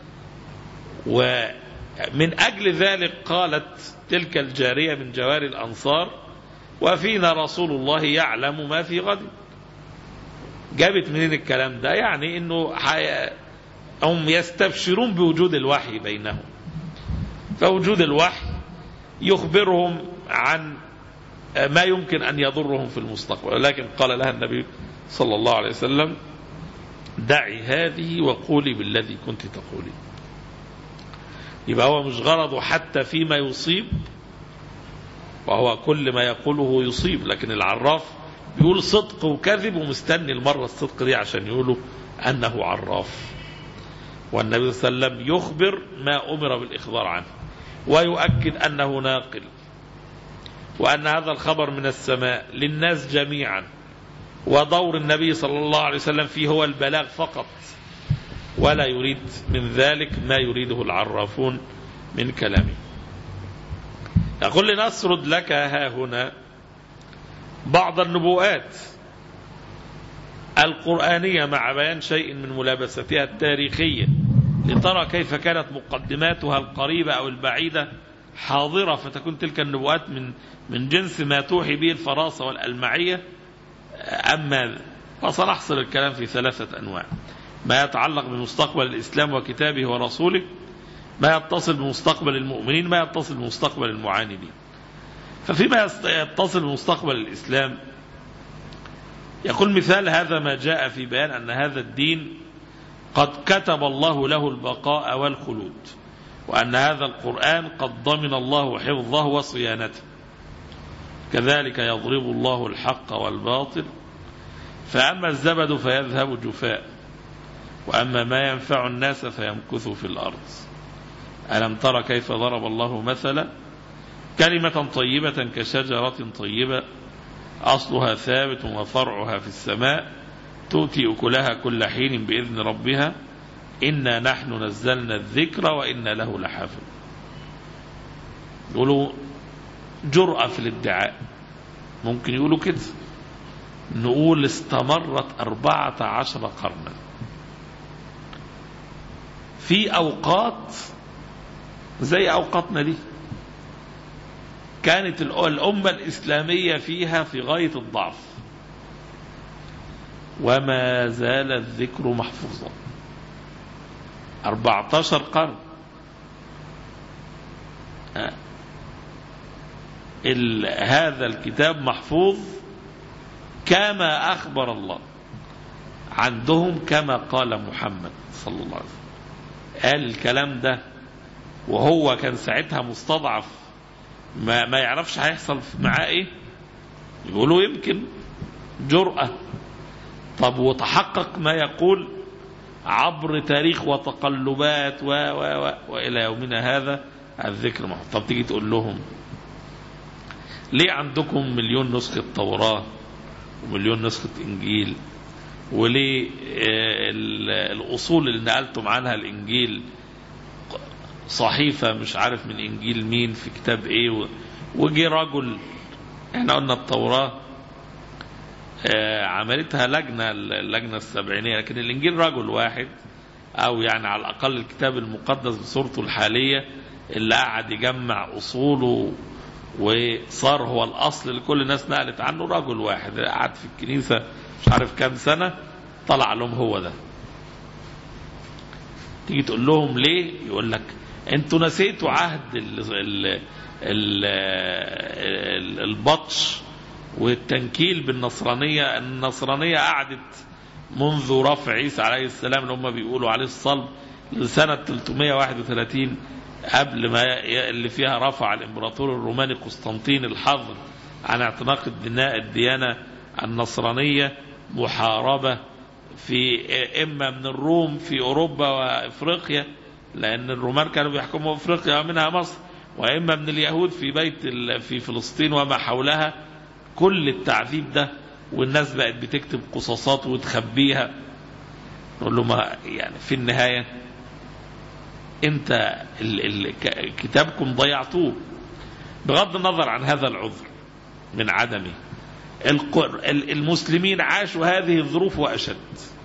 ومن أجل ذلك قالت تلك الجارية من جواري الأنصار وفينا رسول الله يعلم ما في غد. جابت منين الكلام ده؟ يعني أنه هم يستبشرون بوجود الوحي بينهم، فوجود الوحي يخبرهم عن ما يمكن أن يضرهم في المستقبل. ولكن قال لها النبي صلى الله عليه وسلم دعي هذه وقولي بالذي كنت تقولي. يبقى هو مش غرضه حتى فيما يصيب، وهو كل ما يقوله يصيب، لكن العراف بيقول صدق وكذب ومستني المرة الصدق دي عشان يقولوا أنه عراف. والنبي صلى الله عليه وسلم يخبر ما أمر بالإخبار عنه ويؤكد أنه ناقل، وأن هذا الخبر من السماء للناس جميعا، ودور النبي صلى الله عليه وسلم فيه هو البلاغ فقط، ولا يريد من ذلك ما يريده العرافون من كلامه. يقول لنسرد لك ها هنا بعض النبوءات القرآنية مع بيان شيء من ملابستها التاريخية لترى كيف كانت مقدماتها القريبة أو البعيدة حاضرة، فتكون تلك النبوءات من من جنس ما توحي به الفراسة والألمعية. أما فسنحصر الكلام في ثلاثة أنواع: ما يتعلق بمستقبل الإسلام وكتابه ورسوله، ما يتصل بمستقبل المؤمنين، ما يتصل بمستقبل المعاندين. ففيما يتصل بمستقبل الإسلام يقول مثال هذا ما جاء في بيان أن هذا الدين قد كتب الله له البقاء والخلود، وأن هذا القرآن قد ضمن الله حفظه وصيانته. كذلك يضرب الله الحق والباطل، فأما الزبد فيذهب جفاء، وأما ما ينفع الناس فيمكث في الأرض. ألم تر كيف ضرب الله مثلا كلمة طيبة كشجرة طيبة أصلها ثابت وفرعها في السماء تؤتي أكلها كل حين بإذن ربها إنا نحن نزلنا الذكر وإنا له لحافظ. يقولوا جرأة في الادعاء، ممكن يقولوا كده، نقول استمرت أربعة عشر قرنا في أوقات زي أوقاتنا دي كانت الأمة الإسلامية فيها في غاية الضعف، وما زال الذكر محفوظا. أربعة عشر قرن هذا الكتاب محفوظ كما أخبر الله، عندهم كما قال محمد صلى الله عليه وسلم. قال الكلام ده وهو كان ساعتها مستضعف، ما, ما يعرفش هيحصل معاه ايه، يقولوا يمكن جرأة. طب وتحقق ما يقول عبر تاريخ وتقلبات و و و وإلى يومنا هذا الذكر محفوظ. طب تيجي تقول لهم ليه عندكم مليون نسخة توراة ومليون نسخة إنجيل، وليه الأصول اللي نقلتم عنها الإنجيل صحيفة مش عارف من إنجيل مين في كتاب إيه، وجي رجل، إحنا قلنا التوراة عملتها لجنة اللجنة السبعينية، لكن الإنجيل رجل واحد، أو يعني على الأقل الكتاب المقدس بصورته الحالية اللي قاعد يجمع أصوله وصار هو الأصل اللي كل الناس نقلت عنه، رجل واحد قاعد في الكنيسة مش عارف كام سنة طلع لهم هو ده. تيجي تقول لهم ليه، يقول لك انتوا نسيتوا عهد ال ال ال البطش والتنكيل بالنصرانية. النصرانية قعدت منذ رفع عيسى عليه السلام اللي هم بيقولوا عليه الصلب لسنة ثلاثمائة وواحد وثلاثين قبل ما اللي فيها رفع الامبراطور الروماني قسطنطين الحظر عن اعتناق الديانة النصرانية، محاربة في إما من الروم في أوروبا وإفريقيا، لأن الرومان كانوا بيحكموا إفريقيا ومنها مصر، وإما من اليهود في بيت في فلسطين وما حولها. كل التعذيب ده والناس بقت بتكتب قصصات وتخبيها. نقول له ما يعني في النهاية انت ال ال كتابكم ضيعتوه، بغض النظر عن هذا العذر من عدمه. المسلمين عاشوا هذه الظروف وأشد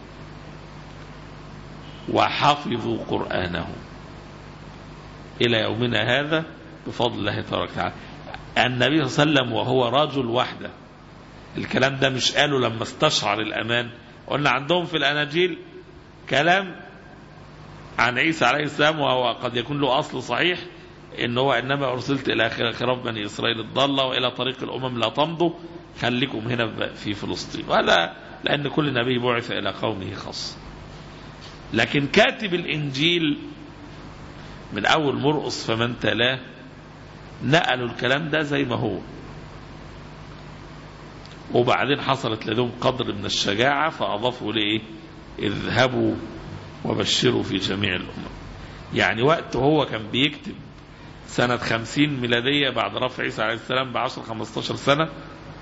وحفظوا قرآنه إلى يومنا هذا بفضل الله تبارك وتعالى. النبي صلى الله عليه وسلم وهو رجل وحده، الكلام ده مش قاله لما استشعر الأمان. قلنا عندهم في الأناجيل كلام عن عيسى عليه السلام وهو قد يكون له أصل صحيح، إن هو إنما أرسلت إلى خراف بني إسرائيل الضالة وإلى طريق الأمم لا تمضوا، خليكم هنا في فلسطين، ولا لأن كل نبي بعث إلى قومه خاص. لكن كاتب الإنجيل من أول مرقس فمن تلاه نقلوا الكلام ده زي ما هو، وبعدين حصلت لديهم قدر من الشجاعة فأضافوا ليه اذهبوا وبشروا في جميع الأمم. يعني وقت هو كان بيكتب سنة خمسين ميلادية بعد رفع عيسى عليه السلام بعشر خمستاشر سنة،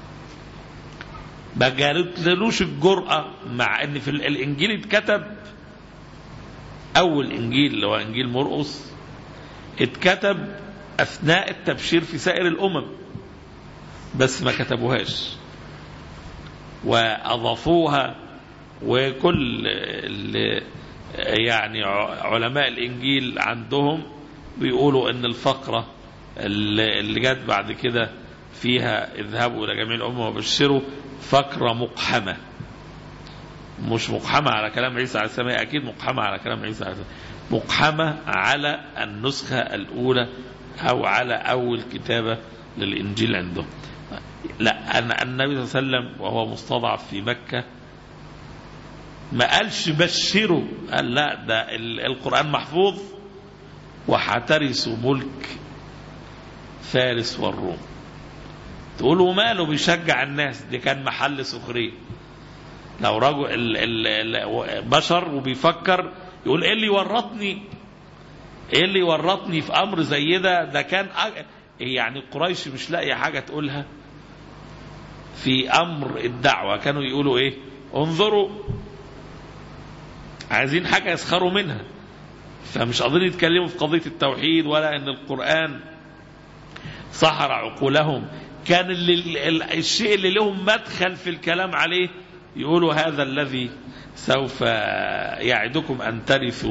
ما جالوش الجرأة، مع ان في الانجيل اتكتب اول انجيل اللي هو انجيل مرقس اتكتب اثناء التبشير في سائر الامم، بس ما كتبوهاش واضافوها. وكل اللي يعني علماء الانجيل عندهم بيقولوا ان الفقرة اللي جت بعد كده فيها اذهبوا الى جميع الامم وبشروا فقرة مقحمة، مش مقحمة على كلام عيسى عليه السلام، اكيد مقحمة على كلام عيسى عليه السلام، مقحمة على النسخة الاولى او على اول كتابة للانجيل عندهم. لا، أن النبي صلى الله عليه وسلم وهو مستضعف في مكة ما قالش بشروا، قال لا ده القرآن محفوظ وحترسوا ملك فارس والروم. تقولوا ماله بيشجع الناس؟ دي كان محل سخرية. لو رجل بشر وبيفكر يقول ايه اللي يورطني، ايه اللي يورطني في امر زي ده؟ ده كان يعني قريش مش لاقي حاجة تقولها في امر الدعوة، كانوا يقولوا ايه؟ انظروا، عايزين حاجة يسخروا منها، فمش قادرين يتكلموا في قضية التوحيد ولا ان القرآن سحر عقولهم. كان اللي الشيء اللي لهم مدخل في الكلام عليه يقولوا هذا الذي سوف يعدكم أن ترثوا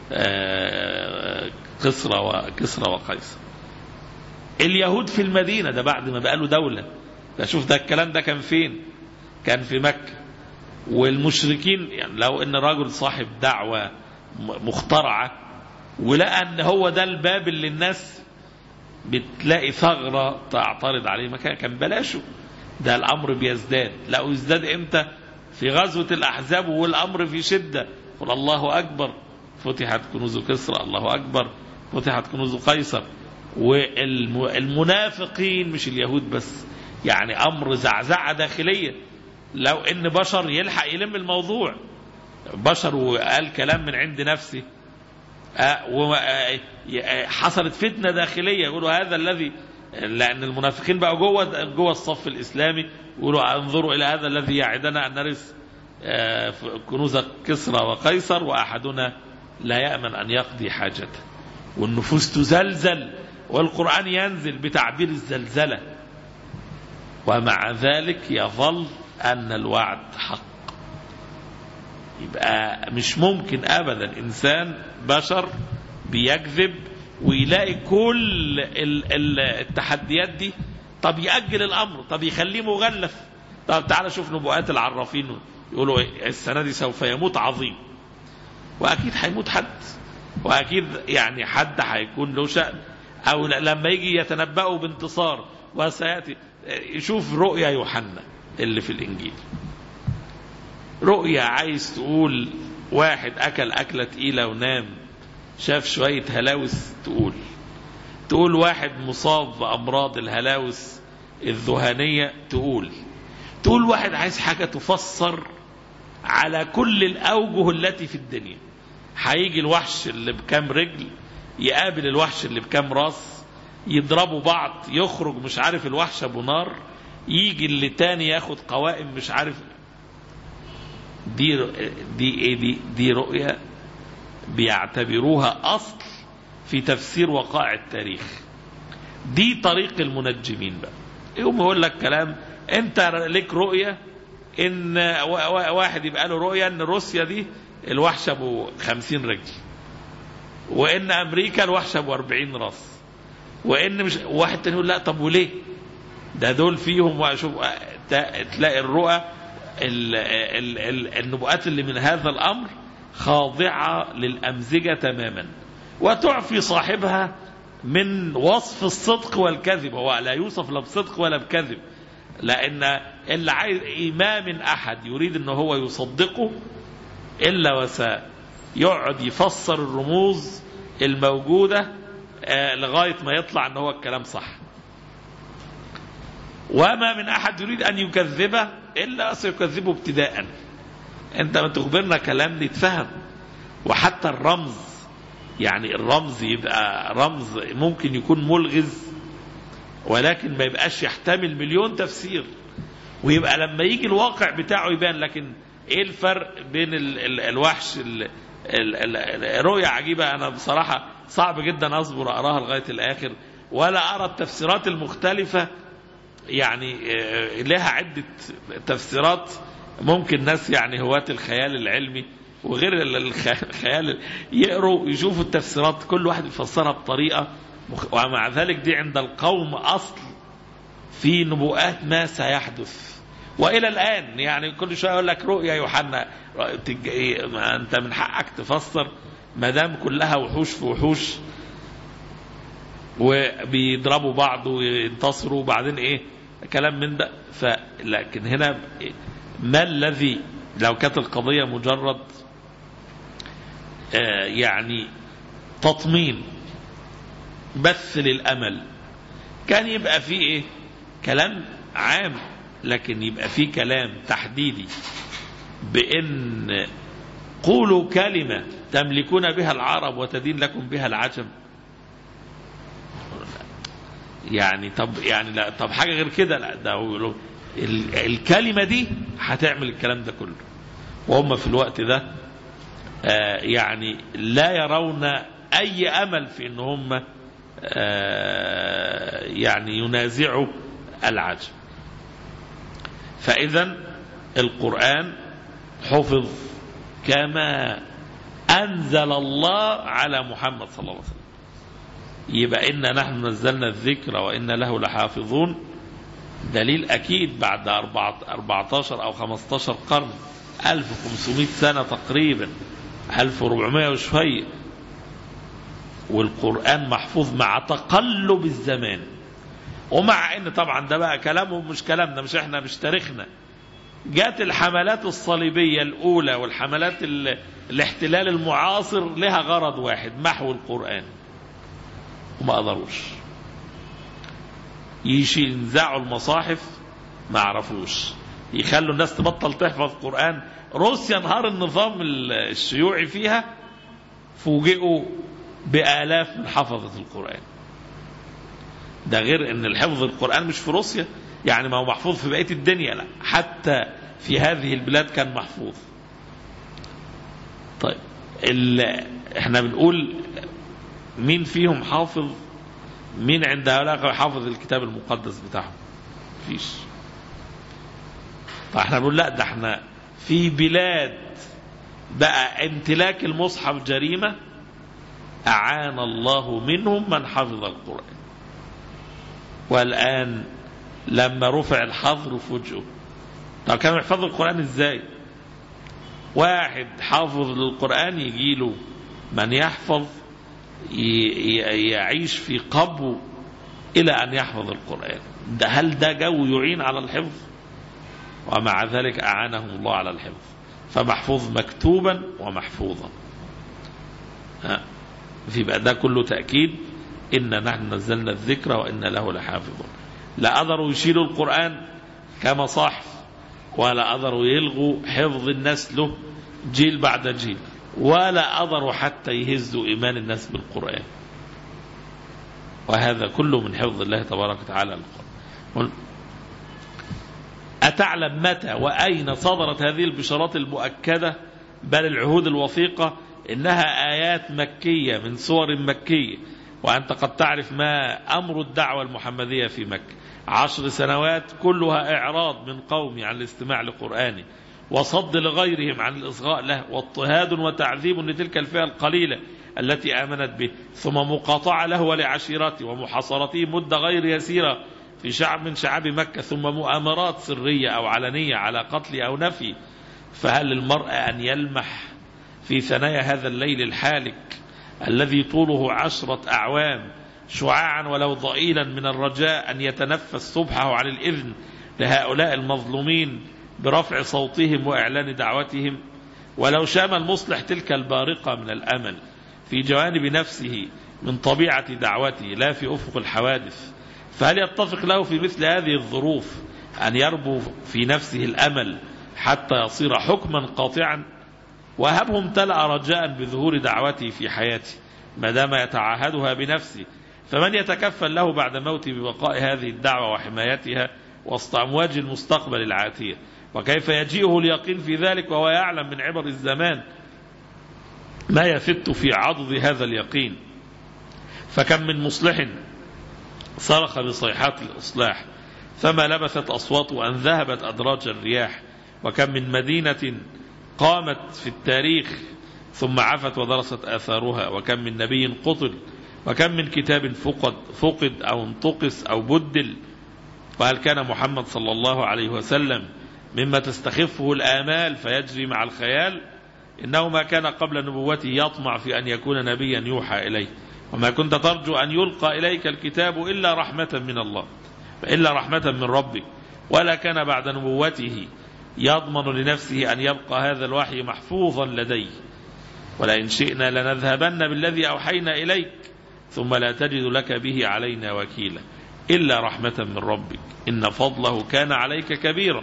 قسرى وكسرى وقيصر. اليهود في المدينة ده بعد ما بقى له دولة، ده شوف ده الكلام ده كان فين؟ كان في مكة. والمشركين يعني لو ان رجل صاحب دعوة مخترعة ولقى ان هو ده الباب اللي الناس بتلاقي ثغرة تعترض عليه، ما كان بلاشه. ده الأمر بيزداد. لا يزداد إمتى؟ في غزوة الأحزاب والأمر في شدة. قل الله أكبر فتحت كنوز كسرى، الله أكبر فتحت كنوز قيصر. والمنافقين مش اليهود بس، يعني أمر زعزعة داخلية. لو إن بشر يلحق يلم الموضوع، بشر وقال كلام من عند نفسه، حصلت فتنة داخلية، يقولوا هذا الذي، لأن المنافقين بقى جوه جوه الصف الإسلامي، يقولوا انظروا إلى هذا الذي يعدنا أن نرث كنوز كسرى وقيصر وأحدنا لا يأمن أن يقضي حاجته. والنفوس تزلزل والقرآن ينزل بتعبير الزلزلة، ومع ذلك يظل أن الوعد حق. يبقى مش ممكن أبدا إنسان بشر بيكذب ويلاقي كل التحديات دي، طب يأجل الأمر، طب يخليه مغلف. طب تعالى شوف نبوءات العرافين، يقولوا السنة دي سوف يموت عظيم، وأكيد هيموت حد، وأكيد يعني حد هيكون له شأن، أو لما يجي يتنبأوا بانتصار وسيأتي. يشوف رؤيا يوحنا اللي في الإنجيل، رؤيا عايز تقول واحد أكل أكلة تقيلة ونام شاف شوية هلاوس، تقول تقول واحد مصاب بأمراض الهلاوس الذهانية، تقول تقول واحد عايز حاجة تفسر على كل الأوجه التي في الدنيا. هيجي الوحش اللي بكام رجل يقابل الوحش اللي بكام راس، يضربوا بعض، يخرج مش عارف الوحش ابو نار، يجي اللي تاني ياخد قوائم مش عارف. دي دي ايه دي دي رؤية بيعتبروها اصل في تفسير وقائع التاريخ. دي طريق المنجمين بقى، يقوم يقول لك كلام. انت لك رؤية ان واحد يبقى له رؤية ان روسيا دي الوحش ابو خمسين رجل، وان امريكا الوحش ابو اربعين راس، وان مش واحد تاني يقول لا طب وليه ده دول فيهم. واشوف تلاقي الرؤى النبوءات اللي من هذا الامر خاضعة للأمزجة تماما، وتعفي صاحبها من وصف الصدق والكذب. هو لا يوصف لا بصدق ولا بكذب، لأن اللي عايز إمام أحد يريد أنه هو يصدقه إلا وسيقعد يفسر الرموز الموجودة لغاية ما يطلع أنه هو الكلام صح. وما من أحد يريد أن يكذبه إلا سيكذبه ابتداء. أنت ما تخبرنا كلام يتفهم. وحتى الرمز، يعني الرمز يبقى رمز ممكن يكون ملغز ولكن ما يبقاش يحتمل مليون تفسير، ويبقى لما يجي الواقع بتاعه يبان. لكن ايه الفرق بين ال ال الوحش ال ال الرؤية عجيبة. انا بصراحة صعب جدا اصبر اقراها لغاية الاخر، ولا ارى التفسيرات المختلفة، يعني لها عدة تفسيرات. ممكن ناس يعني هواة الخيال العلمي وغير الخيال يقروا يشوفوا التفسيرات، كل واحد يفسرها بطريقة، ومع ذلك دي عند القوم أصل في نبوءات ما سيحدث. وإلى الآن يعني كل شوية يقول لك رؤيا يوحنا، أنت من حقك تفسر ما دام كلها وحوش في وحوش وبيضربوا بعض وينتصروا وبعدين إيه كلام من ده. فلكن هنا ما الذي لو كانت القضية مجرد آه يعني تطمين بث للأمل، كان يبقى فيه إيه كلام عام، لكن يبقى فيه كلام تحديدي بأن قولوا كلمة تملكون بها العرب وتدين لكم بها العجم. يعني طب يعني لا طب حاجة غير كده لا، ده الكلمة دي هتعمل الكلام ده كله. وهم في الوقت ده آه يعني لا يرون أي أمل في أن هم آه يعني ينازعوا العجم. فإذا القرآن حفظ كما أنزل الله على محمد صلى الله عليه وسلم. يبقى إنا نحن نزلنا الذكر وإنا له لحافظون، دليل أكيد بعد أربعتاشر أو خمستاشر قرن، ألف وخمسمائة سنة تقريبا، ألف وأربعمائة وشوية، والقرآن محفوظ مع تقلب الزمان ومع ان طبعا ده بقى كلامهم مش كلامنا، مش احنا مش تاريخنا. جات الحملات الصليبية الأولى والحملات الاحتلال المعاصر لها غرض واحد، محو القرآن، وما قدروش. يشي ينزعوا المصاحف ما عرفوش، يخلوا الناس تبطل تحفظ قرآن. روسيا نهار النظام الشيوعي فيها فوجئوا بآلاف من حفظة القرآن. ده غير ان الحفظ القرآن مش في روسيا يعني ما هو محفوظ في بقية الدنيا، لا حتى في هذه البلاد كان محفوظ. طيب احنا بنقول مين فيهم حافظ؟ مين عند هؤلاء حافظ الكتاب المقدس بتاعهم؟ فيش. طيب احنا بنقول لا، ده احنا في بلاد بقى امتلاك المصحف جريمة، أعان الله منهم من حفظ القرآن. والآن لما رفع الحظر فوجئوا. طب كانوا يحفظوا القرآن ازاي؟ واحد حافظ للقرآن يجيله من يحفظ يعيش في قبو إلى أن يحفظ القرآن. ده هل ده جو يعين على الحفظ؟ ومع ذلك أعانهم الله على الحفظ، فمحفوظ مكتوبا ومحفوظا. في بقى ده كله تأكيد إن نحن نزلنا الذكر وإن له لحافظون. لا قدروا يشيلوا القرآن كمصاحف، ولا قدروا يلغوا حفظ الناس له جيل بعد جيل، ولا قدروا حتى يهزوا إيمان الناس بالقرآن. وهذا كله من حفظ الله تبارك وتعالى القرآن. أتعلم متى وأين صدرت هذه البشارات المؤكدة بل العهود الوثيقة؟ إنها آيات مكية من سور مكية، وأنت قد تعرف ما أمر الدعوة المحمدية في مكة. عشر سنوات كلها إعراض من قومي عن الاستماع لقرآنه، وصد لغيرهم عن الإصغاء له، واضطهاد وتعذيب لتلك الفئة القليلة التي آمنت به، ثم مقاطعة له ولعشيرته ومحاصرته مدة غير يسيرة في شعب من شعاب مكة، ثم مؤامرات سرية أو علنية على قتل أو نفي. فهل للمرء أن يلمح في ثنايا هذا الليل الحالك الذي طوله عشرة أعوام شعاعا ولو ضئيلا من الرجاء أن يتنفس صبحه عن الإذن لهؤلاء المظلومين برفع صوتهم وإعلان دعوتهم؟ ولو شام المصلح تلك البارقة من الأمل في جوانب نفسه من طبيعة دعوته لا في أفق الحوادث، فهل يتفق له في مثل هذه الظروف أن يربو في نفسه الأمل حتى يصير حكما قاطعا؟ وهبه امتلأ رجاء بظهور دعوته في حياته ما دام يتعاهدها بنفسه، فمن يتكفل له بعد موته ببقاء هذه الدعوة وحمايتها وسط أمواج المستقبل العاتية؟ وكيف يجيئه اليقين في ذلك وهو يعلم من عبر الزمان ما يفت في عضد هذا اليقين؟ فكم من مصلح صرخ بصيحات الإصلاح فما لبثت أصواته أن ذهبت أدراج الرياح، وكم من مدينة قامت في التاريخ ثم عفت ودرست آثارها، وكم من نبي قتل، وكم من كتاب فقد, فقد أو انتقص أو بدل. وهل كان محمد صلى الله عليه وسلم مما تستخفه الآمال فيجري مع الخيال؟ إنه ما كان قبل نبوته يطمع في أن يكون نبيا يوحى إليه، وما كنت ترجو أن يلقى إليك الكتاب إلا رحمة من الله إلا رحمة من ربك، ولا كان بعد نبوته يضمن لنفسه أن يبقى هذا الوحي محفوظا لديه. ولئن شئنا لنذهبن بالذي أوحينا إليك ثم لا تجد لك به علينا وكيلا إلا رحمة من ربك إن فضله كان عليك كبيرا.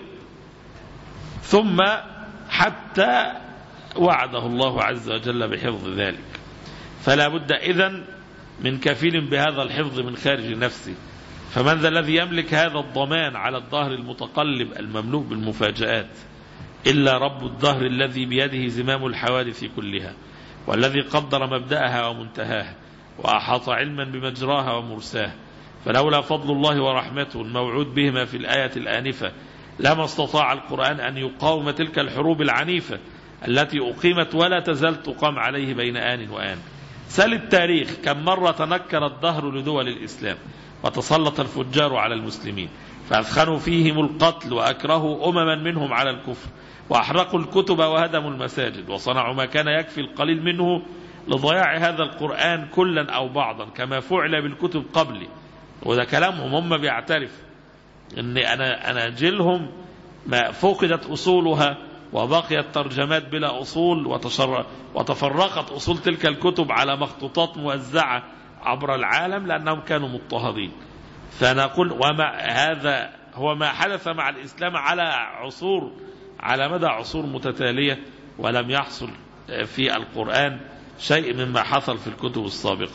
ثم حتى وعده الله عز وجل بحفظ ذلك. فلا بد إذن من كفيل بهذا الحفظ من خارج نفسه. فمن ذا الذي يملك هذا الضمان على الدهر المتقلب المملوء بالمفاجآت إلا رب الدهر الذي بيده زمام الحوادث كلها، والذي قدر مبدأها ومنتهاها وأحاط علما بمجراها ومرساها. فلولا فضل الله ورحمته الموعود بهما في الآية الآنفة لما استطاع القرآن أن يقاوم تلك الحروب العنيفة التي أقيمت ولا تزال تقام عليه بين آن وآن. سل التاريخ كم مرة تنكر الدهر لدول الإسلام وتسلط الفجار على المسلمين فأثخنوا فيهم القتل وأكرهوا أمما منهم على الكفر وأحرقوا الكتب وهدموا المساجد وصنعوا ما كان يكفي القليل منه لضياع هذا القرآن كلا أو بعضا كما فعل بالكتب قبله وده كلامهم، هم بيعترف ان انا انا جيلهم ما فقدت اصولها وبقيت ترجمات بلا اصول، وتفرقت اصول تلك الكتب على مخطوطات موزعه عبر العالم لانهم كانوا مضطهدين. فنقول وما هذا هو ما حدث مع الاسلام على عصور، على مدى عصور متتاليه، ولم يحصل في القرآن شيء مما حصل في الكتب السابقة.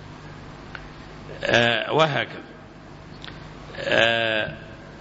آه وهكذا. آه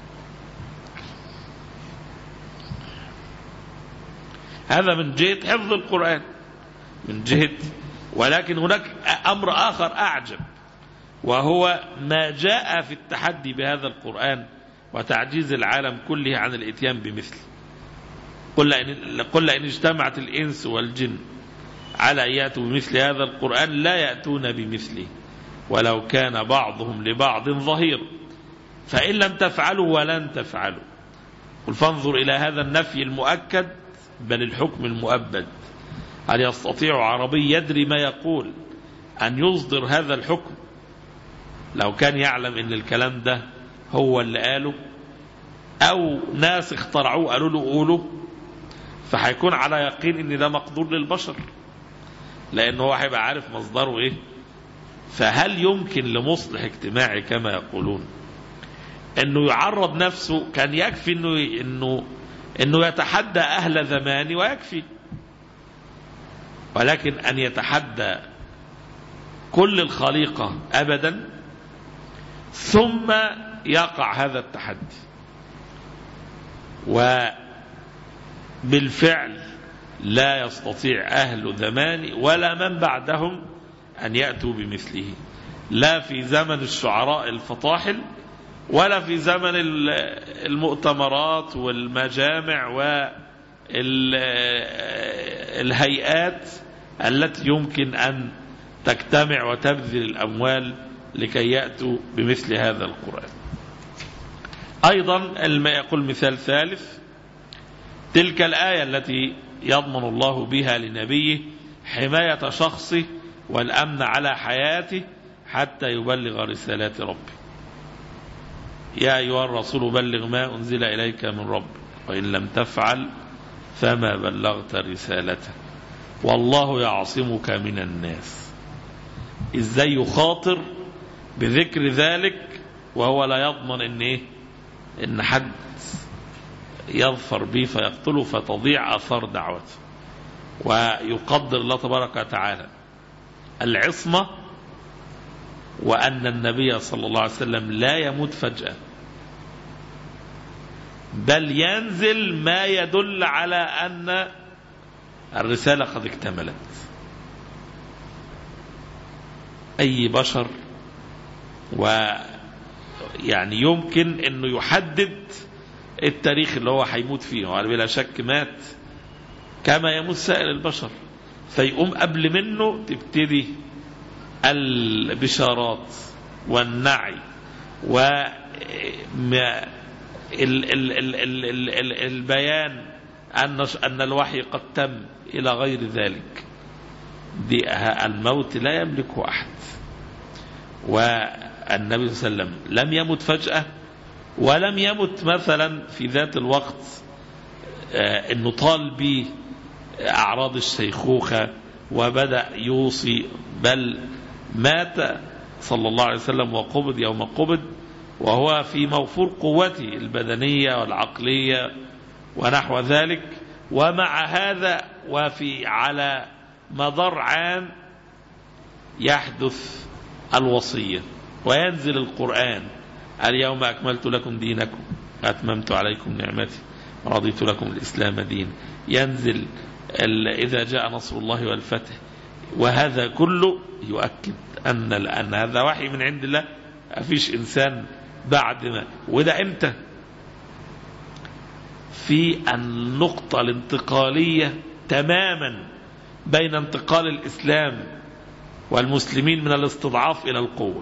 هذا من جهة حفظ القرآن، من جهة. ولكن هناك أمر آخر أعجب، وهو ما جاء في التحدي بهذا القرآن وتعجيز العالم كله عن الاتيان بمثله. قل إن, قل إن اجتمعت الإنس والجن على أن يأتوا بمثل هذا القرآن لا يأتون بمثله ولو كان بعضهم لبعض ظهير، فإن لم تفعلوا ولن تفعلوا. قل فانظر إلى هذا النفي المؤكد بل الحكم المؤبد. هل يستطيع عربي يدري ما يقول أن يصدر هذا الحكم لو كان يعلم أن الكلام ده هو اللي قاله، أو ناس اخترعوه قالوا له قوله؟ فهيكون على يقين ان ده مقدور للبشر، لانه هو هيبقى عارف مصدره ايه. فهل يمكن لمصلح اجتماعي كما يقولون انه يعرض نفسه؟ كان يكفي انه انه انه يتحدى اهل زمانه ويكفي، ولكن ان يتحدى كل الخليقة ابدا، ثم يقع هذا التحدي. و بالفعل لا يستطيع أهل زمان ولا من بعدهم أن يأتوا بمثله، لا في زمن الشعراء الفطاحل ولا في زمن المؤتمرات والمجامع والهيئات التي يمكن أن تجتمع وتبذل الأموال لكي يأتوا بمثل هذا القرآن. أيضا يقول مثال ثالث، تلك الآية التي يضمن الله بها لنبيه حماية شخصه والأمن على حياته حتى يبلغ رسالات ربه. يا أيها الرسول بلغ ما أنزل إليك من ربك وإن لم تفعل فما بلغت رسالته والله يعصمك من الناس. إزاي يخاطر بذكر ذلك وهو لا يضمن إن إيه؟ إن حد يظفر به فيقتله فتضيع آثار دعوته. ويقدر الله تبارك وتعالى العصمة، وأن النبي صلى الله عليه وسلم لا يموت فجأة، بل ينزل ما يدل على أن الرسالة قد اكتملت. أي بشر ويعني يمكن أنه يحدد التاريخ اللي هو هيموت فيه، وعلى بلا شك مات كما يموت سائر البشر، فيقوم قبل منه تبتدي البشارات والنعي والبيان أن الوحي قد تم إلى غير ذلك. دي الموت لا يملكه أحد، والنبي صلى الله عليه وسلم لم يمت فجأة، ولم يمت مثلا في ذات الوقت أنه طال به أعراض الشيخوخة وبدأ يوصي، بل مات صلى الله عليه وسلم وقبض يوم قبض وهو في موفور قوته البدنية والعقلية ونحو ذلك. ومع هذا وفي على مدار عام يحدث الوصية وينزل القرآن: اليوم أكملت لكم دينكم أتممت عليكم نعمتي ورضيت لكم الإسلام دين. ينزل إذا جاء نصر الله والفتح. وهذا كله يؤكد أن أن هذا وحي من عند الله، مفيش إنسان بعد ما. وده إمتى؟ في النقطة الانتقالية تماما بين انتقال الإسلام والمسلمين من الاستضعاف إلى القوة.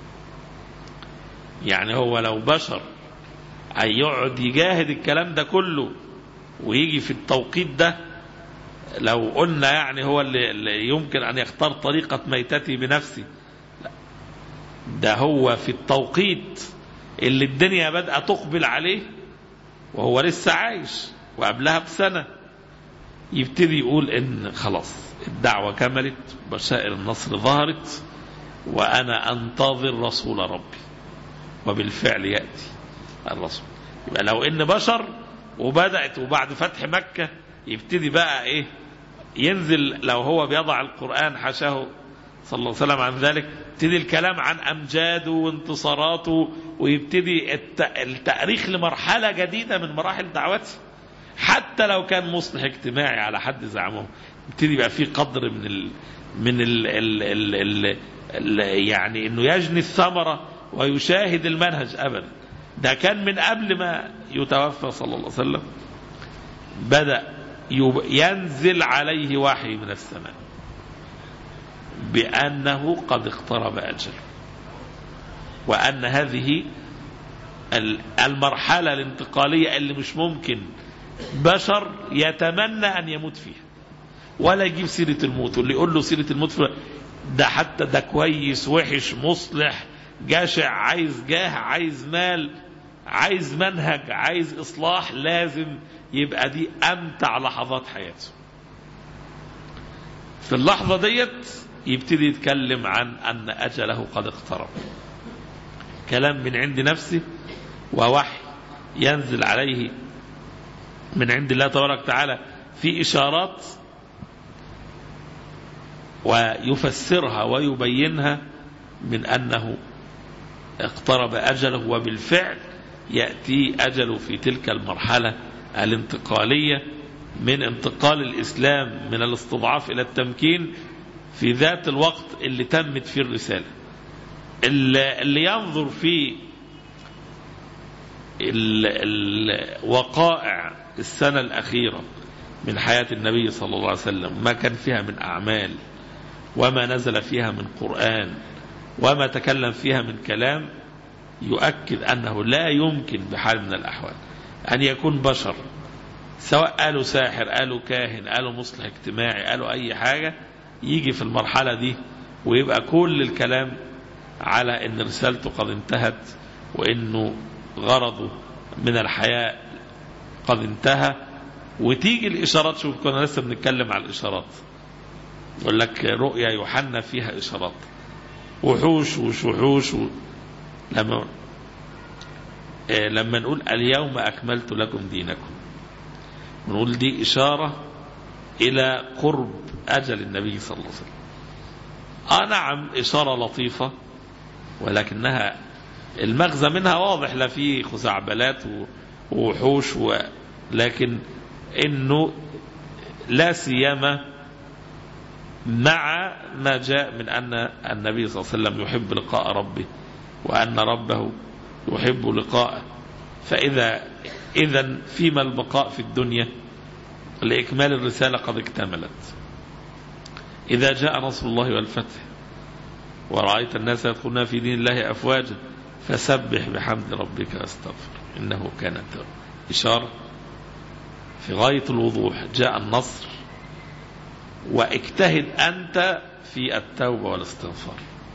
يعني هو لو بشر هيقعد يجاهد الكلام ده كله ويجي في التوقيت ده، لو قلنا يعني هو اللي, اللي يمكن أن يختار طريقة ميتته بنفسه، ده هو في التوقيت اللي الدنيا بدأ تقبل عليه وهو لسه عايش وقبلها بسنة يبتدي يقول إن خلاص الدعوة كملت، بشائر النصر ظهرت، وأنا أنتظر رسول ربي. وبالفعل يأتي الرسول. يبقى لو إن بشر وبدأت وبعد فتح مكة يبتدي بقى إيه ينزل، لو هو بيضع القرآن حاشاه صلى الله عليه وسلم عن ذلك، يبتدي الكلام عن أمجاده وانتصاراته، ويبتدي التأريخ لمرحلة جديدة من مراحل دعوته. حتى لو كان مصلح اجتماعي على حد زعمه، يبتدي يبقى فيه قدر من ال من ال ال ال ال ال يعني انه يجني الثمرة ويشاهد المنهج. أبدا، ده كان من قبل ما يتوفى صلى الله عليه وسلم بدأ ينزل عليه وحي من السماء بأنه قد اقترب أجله، وأن هذه المرحلة الانتقالية اللي مش ممكن بشر يتمنى أن يموت فيها ولا يجيب سيرة الموت. واللي يقول له سيرة الموت ده حتى ده كويس وحش مصلح جاشع عايز جاه عايز مال عايز منهج عايز إصلاح، لازم يبقى دي أمتع لحظات حياته. في اللحظة ديت يبتدي يتكلم عن أن أجله قد اقترب، كلام من عند نفسه ووحي ينزل عليه من عند الله تبارك وتعالى في إشارات ويفسرها ويبينها من أنه اقترب أجله. وبالفعل يأتي أجله في تلك المرحلة الانتقالية من انتقال الإسلام من الاستضعاف إلى التمكين في ذات الوقت اللي تمت فيه الرسالة. اللي ينظر في الوقائع السنة الأخيرة من حياة النبي صلى الله عليه وسلم، ما كان فيها من أعمال وما نزل فيها من قرآن وما تكلم فيها من كلام، يؤكد أنه لا يمكن بحال من الأحوال أن يكون بشر، سواء قالوا ساحر قالوا كاهن قالوا مصلح اجتماعي قالوا أي حاجة، يجي في المرحلة دي ويبقى كل الكلام على أن رسالته قد انتهت وأنه غرضه من الحياة قد انتهى. وتيجي الإشارات، شوف كنا لسه بنتكلم على الإشارات، يقول لك رؤيا يوحنا فيها إشارات وحوش وشوحوش و... لما آه لما نقول اليوم أكملت لكم دينكم، نقول دي إشارة إلى قرب أجل النبي صلى الله عليه وسلم. آه نعم إشارة لطيفة، ولكنها المغزى منها واضح، لا فيه خزعبلات ووحوش، ولكن إنه لا سيما مع ما جاء من أن النبي صلى الله عليه وسلم يحب لقاء ربه وأن ربه يحب لقاءه. فإذا إذن فيما البقاء في الدنيا لإكمال الرسالة قد اكتملت. إذا جاء نصر الله والفتح ورأيت الناس يدخلون في دين الله أفواجا فسبح بحمد ربك واستغفر إنه كان توابا. إشارة في غاية الوضوح، جاء النصر واجتهد أنت في التوبة والاستغفار.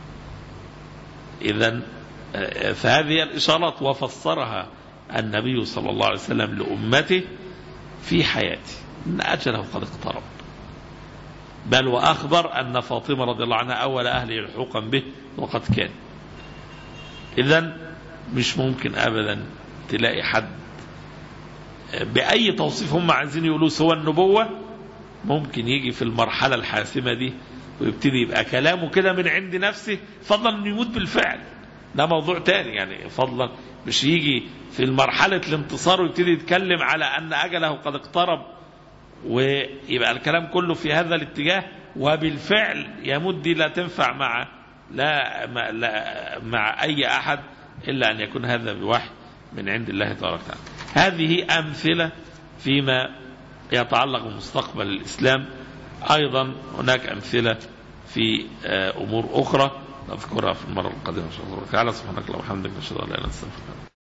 إذن فهذه الإشارات وفسرها النبي صلى الله عليه وسلم لأمته في حياته إن أجله قد اقترب، بل وأخبر أن فاطمة رضي الله عنها أول أهله لحوقا به وقد كان. إذن مش ممكن أبدا تلاقي حد بأي توصيف هم عايزين يقولوا سوى النبوة ممكن يجي في المرحلة الحاسمة دي ويبتدي يبقى كلامه كده من عند نفسه، فضلا أن يموت بالفعل، ده موضوع تاني. يعني فضلا مش يجي في المرحلة الانتصار ويبتدي يتكلم على أن أجله قد اقترب ويبقى الكلام كله في هذا الاتجاه وبالفعل يموت. دي لا تنفع مع لا مع, لا مع أي أحد إلا أن يكون هذا بوحي من عند الله تبارك وتعالى. هذه أمثلة فيما يتعلق بمستقبل الإسلام. أيضا هناك أمثلة في أمور أخرى نذكرها في المرة القادمة إن شاء الله تعالى. سبحانك اللهم وبحمدك نشهد أن لا إله إلا أنت نستغفرك.